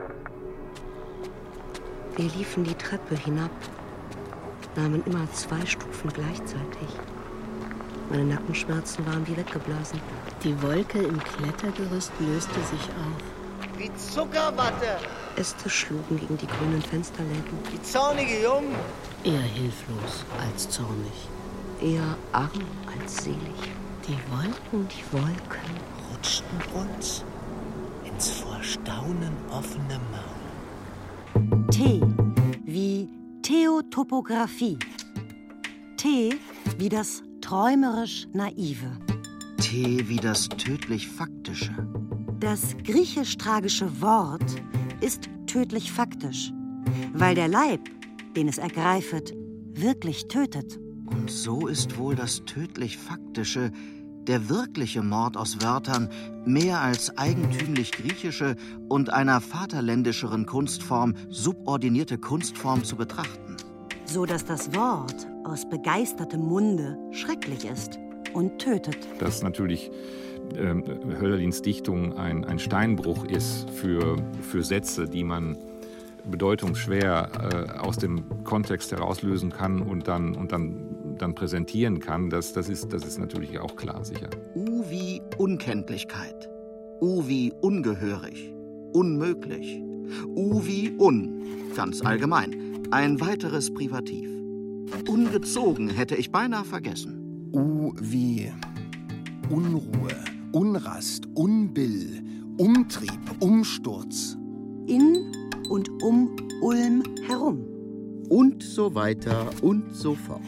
Wir liefen die Treppe hinab, nahmen immer 2 Stufen gleichzeitig. Meine Nackenschmerzen waren wie weggeblasen. Die Wolke im Klettergerüst löste sich auf. Wie Zuckerwatte. Äste schlugen gegen die grünen Fensterläden. Die zornige Jungen. Eher hilflos als zornig. Eher arm als selig. Die Wolken rutschten uns ins vor Staunen offene Maul. T wie Theotopographie. T wie das träumerisch Naive. T wie das tödlich Faktische. Das griechisch-tragische Wort ist tödlich faktisch, weil der Leib, den es ergreifet, wirklich tötet. Und so ist wohl das tödlich Faktische, der wirkliche Mord aus Wörtern, mehr als eigentümlich griechische und einer vaterländischeren Kunstform subordinierte Kunstform zu betrachten. So dass das Wort aus begeistertem Munde schrecklich ist und tötet. Dass natürlich Hölderlins Dichtung ein Steinbruch ist für Sätze, die man bedeutungsschwer aus dem Kontext herauslösen kann und dann präsentieren kann, das ist natürlich auch klar, sicher. U wie Unkenntlichkeit, U wie ungehörig, unmöglich, U wie ganz allgemein, ein weiteres Privativ. Ungezogen hätte ich beinahe vergessen. U wie Unruhe, Unrast, Unbill, Umtrieb, Umsturz. In und um Ulm herum. Und so weiter und so fort.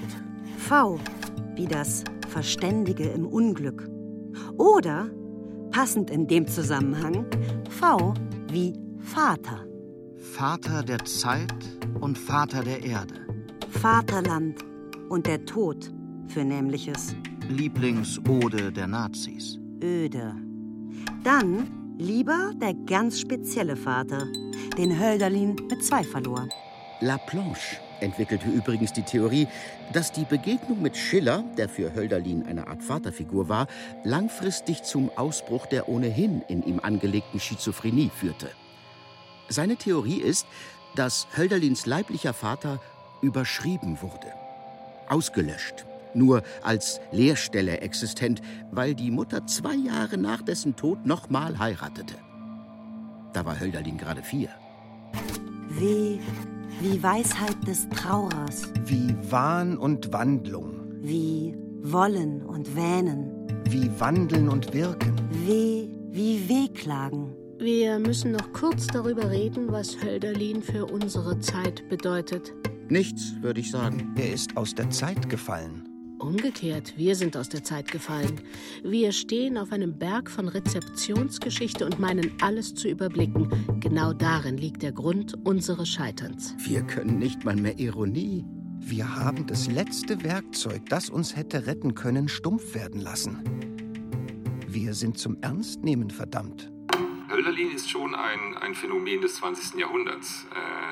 V wie das Verständige im Unglück. Oder, passend in dem Zusammenhang, V wie Vater. Vater der Zeit und Vater der Erde. Vaterland und der Tod für Nämliches. Lieblingsode der Nazis. Öde. Dann lieber der ganz spezielle Vater, den Hölderlin mit 2 verlor. Laplanche entwickelte übrigens die Theorie, dass die Begegnung mit Schiller, der für Hölderlin eine Art Vaterfigur war, langfristig zum Ausbruch der ohnehin in ihm angelegten Schizophrenie führte. Seine Theorie ist, dass Hölderlins leiblicher Vater überschrieben wurde, ausgelöscht, nur als Leerstelle existent, weil die Mutter 2 Jahre nach dessen Tod nochmal heiratete. Da war Hölderlin gerade 4. Wie Weisheit des Traurers. Wie Wahn und Wandlung. Wie Wollen und Wähnen. Wie Wandeln und Wirken. Wie Wehklagen. Wir müssen noch kurz darüber reden, was Hölderlin für unsere Zeit bedeutet. Nichts, würde ich sagen. Er ist aus der Zeit gefallen. Umgekehrt, wir sind aus der Zeit gefallen. Wir stehen auf einem Berg von Rezeptionsgeschichte und meinen alles zu überblicken. Genau darin liegt der Grund unseres Scheiterns. Wir können nicht mal mehr Ironie. Wir haben das letzte Werkzeug, das uns hätte retten können, stumpf werden lassen. Wir sind zum Ernstnehmen verdammt. Hölderlin ist schon ein Phänomen des 20. Jahrhunderts.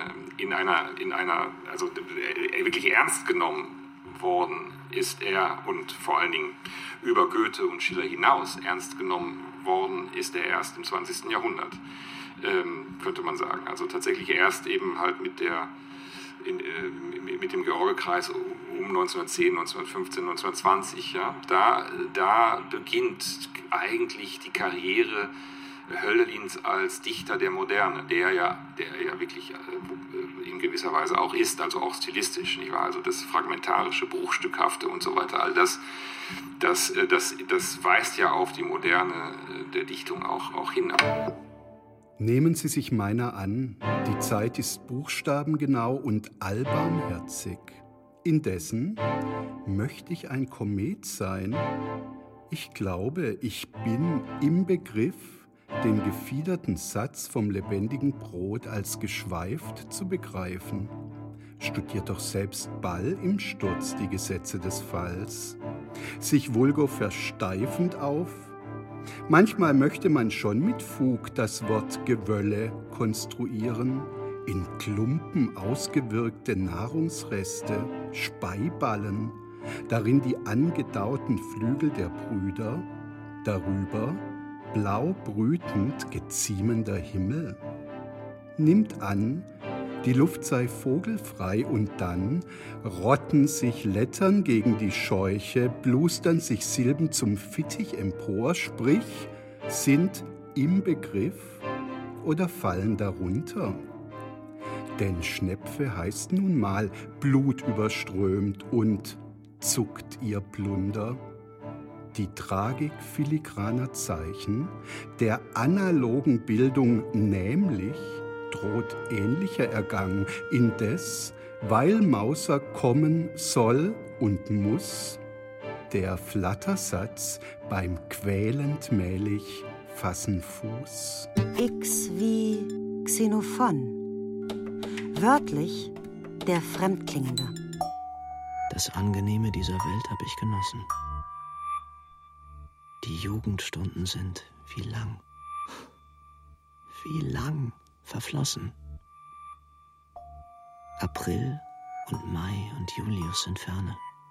Also wirklich ernst genommen worden ist er, und vor allen Dingen über Goethe und Schiller hinaus ernst genommen worden ist er erst im 20. Jahrhundert, könnte man sagen. Also tatsächlich erst eben halt mit dem George-Kreis um 1910, 1915, 1920. Ja, da beginnt eigentlich die Karriere Hölderlins als Dichter der Moderne, der ja wirklich in gewisser Weise auch ist, also auch stilistisch, nicht wahr? Also das Fragmentarische, Bruchstückhafte und so weiter, all das weist ja auf die Moderne der Dichtung auch hin. Nehmen Sie sich meiner an, die Zeit ist buchstabengenau und allbarmherzig. Indessen möchte ich ein Komet sein. Ich glaube, ich bin im Begriff, den gefiederten Satz vom lebendigen Brot als geschweift zu begreifen. Studiert doch selbst Ball im Sturz die Gesetze des Falls. Sich vulgo versteifend auf. Manchmal möchte man schon mit Fug das Wort Gewölle konstruieren, in Klumpen ausgewirkte Nahrungsreste, Speiballen, darin die angedauten Flügel der Brüder, darüber blau brütend geziemender Himmel. Nimmt an, die Luft sei vogelfrei, und dann rotten sich Lettern gegen die Scheuche, blustern sich Silben zum Fittich empor, sprich, sind im Begriff oder fallen darunter. Denn Schnepfe heißt nun mal blutüberströmt und zuckt ihr Plunder. Die Tragik filigraner Zeichen der analogen Bildung nämlich droht ähnlicher Ergang, indes, weil Mauser kommen soll und muss, der Flattersatz beim quälend mählich fassen Fuß. X wie Xenophon. Wörtlich der Fremdklingende. Das Angenehme dieser Welt habe ich genossen. Die Jugendstunden sind wie lang verflossen. April und Mai und Julius sind ferne.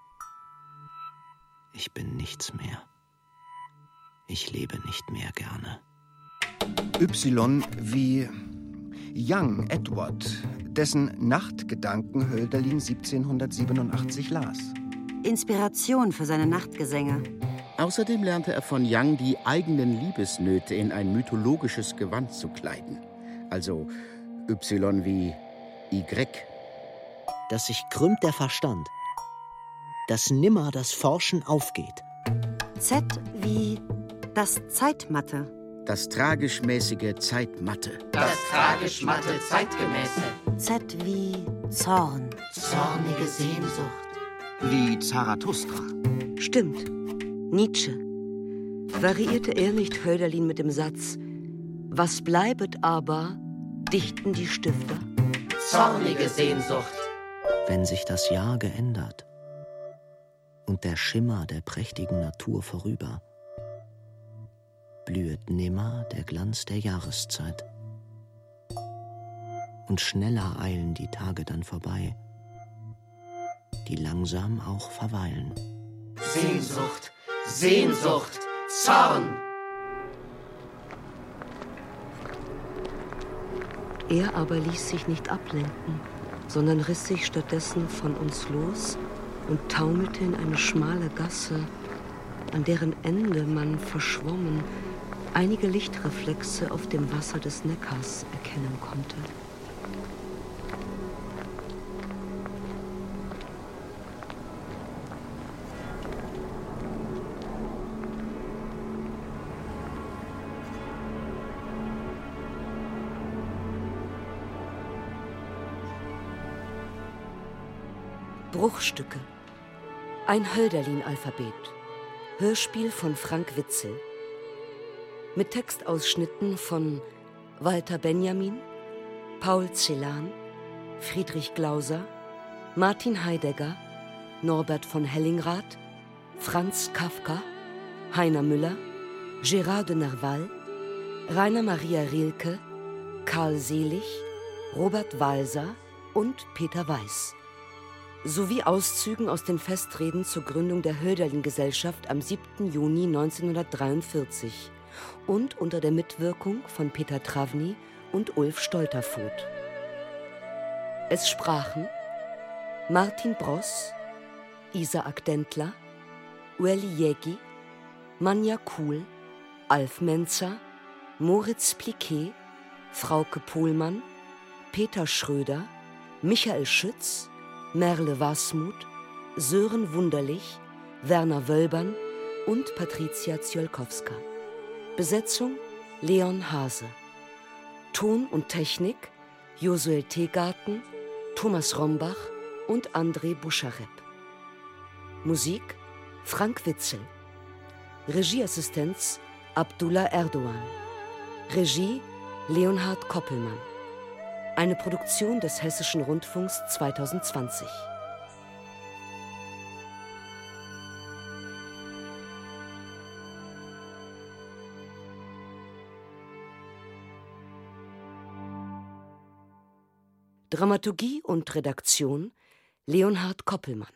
Ich bin nichts mehr. Ich lebe nicht mehr gerne. Y wie Young Edward, dessen Nachtgedanken Hölderlin 1787 las. Inspiration für seine Nachtgesänge. Außerdem lernte er von Young, die eigenen Liebesnöte in ein mythologisches Gewand zu kleiden. Also Y wie Y. Dass sich krümmt der Verstand, dass nimmer das Forschen aufgeht. Z wie das Zeitmatte. Das tragisch-mäßige Zeitmatte. Das tragisch-matte Zeitgemäße. Z wie Zorn. Zornige Sehnsucht. Wie Zarathustra. Stimmt. Nietzsche. Variierte er nicht Hölderlin mit dem Satz: Was bleibet aber, dichten die Stifter? Zornige Sehnsucht. Wenn sich das Jahr geändert und der Schimmer der prächtigen Natur vorüber, blühet nimmer der Glanz der Jahreszeit. Und schneller eilen die Tage dann vorbei, die langsam auch verweilen. Sehnsucht, Sehnsucht, Zorn. Er aber ließ sich nicht ablenken, sondern riss sich stattdessen von uns los und taumelte in eine schmale Gasse, an deren Ende man verschwommen einige Lichtreflexe auf dem Wasser des Neckars erkennen konnte. Bruchstücke. Ein Hölderlin-Alphabet. Hörspiel von Frank Witzel. Mit Textausschnitten von Walter Benjamin, Paul Celan, Friedrich Glauser, Martin Heidegger, Norbert von Hellingrath, Franz Kafka, Heiner Müller, Gérard de Nerval, Rainer Maria Rilke, Karl Selig, Robert Walser und Peter Weiß. Sowie Auszügen aus den Festreden zur Gründung der Hölderlin-Gesellschaft am 7. Juni 1943 und unter der Mitwirkung von Peter Travny und Ulf Stolterfoht. Es sprachen Martin Bross, Isaac Dentler, Ueli Jägi, Manja Kuhl, Alf Menzer, Moritz Pliquet, Frauke Pohlmann, Peter Schröder, Michael Schütz, Merle Wasmuth, Sören Wunderlich, Werner Wölbern und Patricia Ziolkowska. Besetzung Leon Hase. Ton und Technik Josuel Tegarten, Thomas Rombach und André Buscharep. Musik Frank Witzel. Regieassistenz Abdullah Erdogan. Regie Leonhard Koppelmann. Eine Produktion des Hessischen Rundfunks 2020. Dramaturgie und Redaktion Leonhard Koppelmann.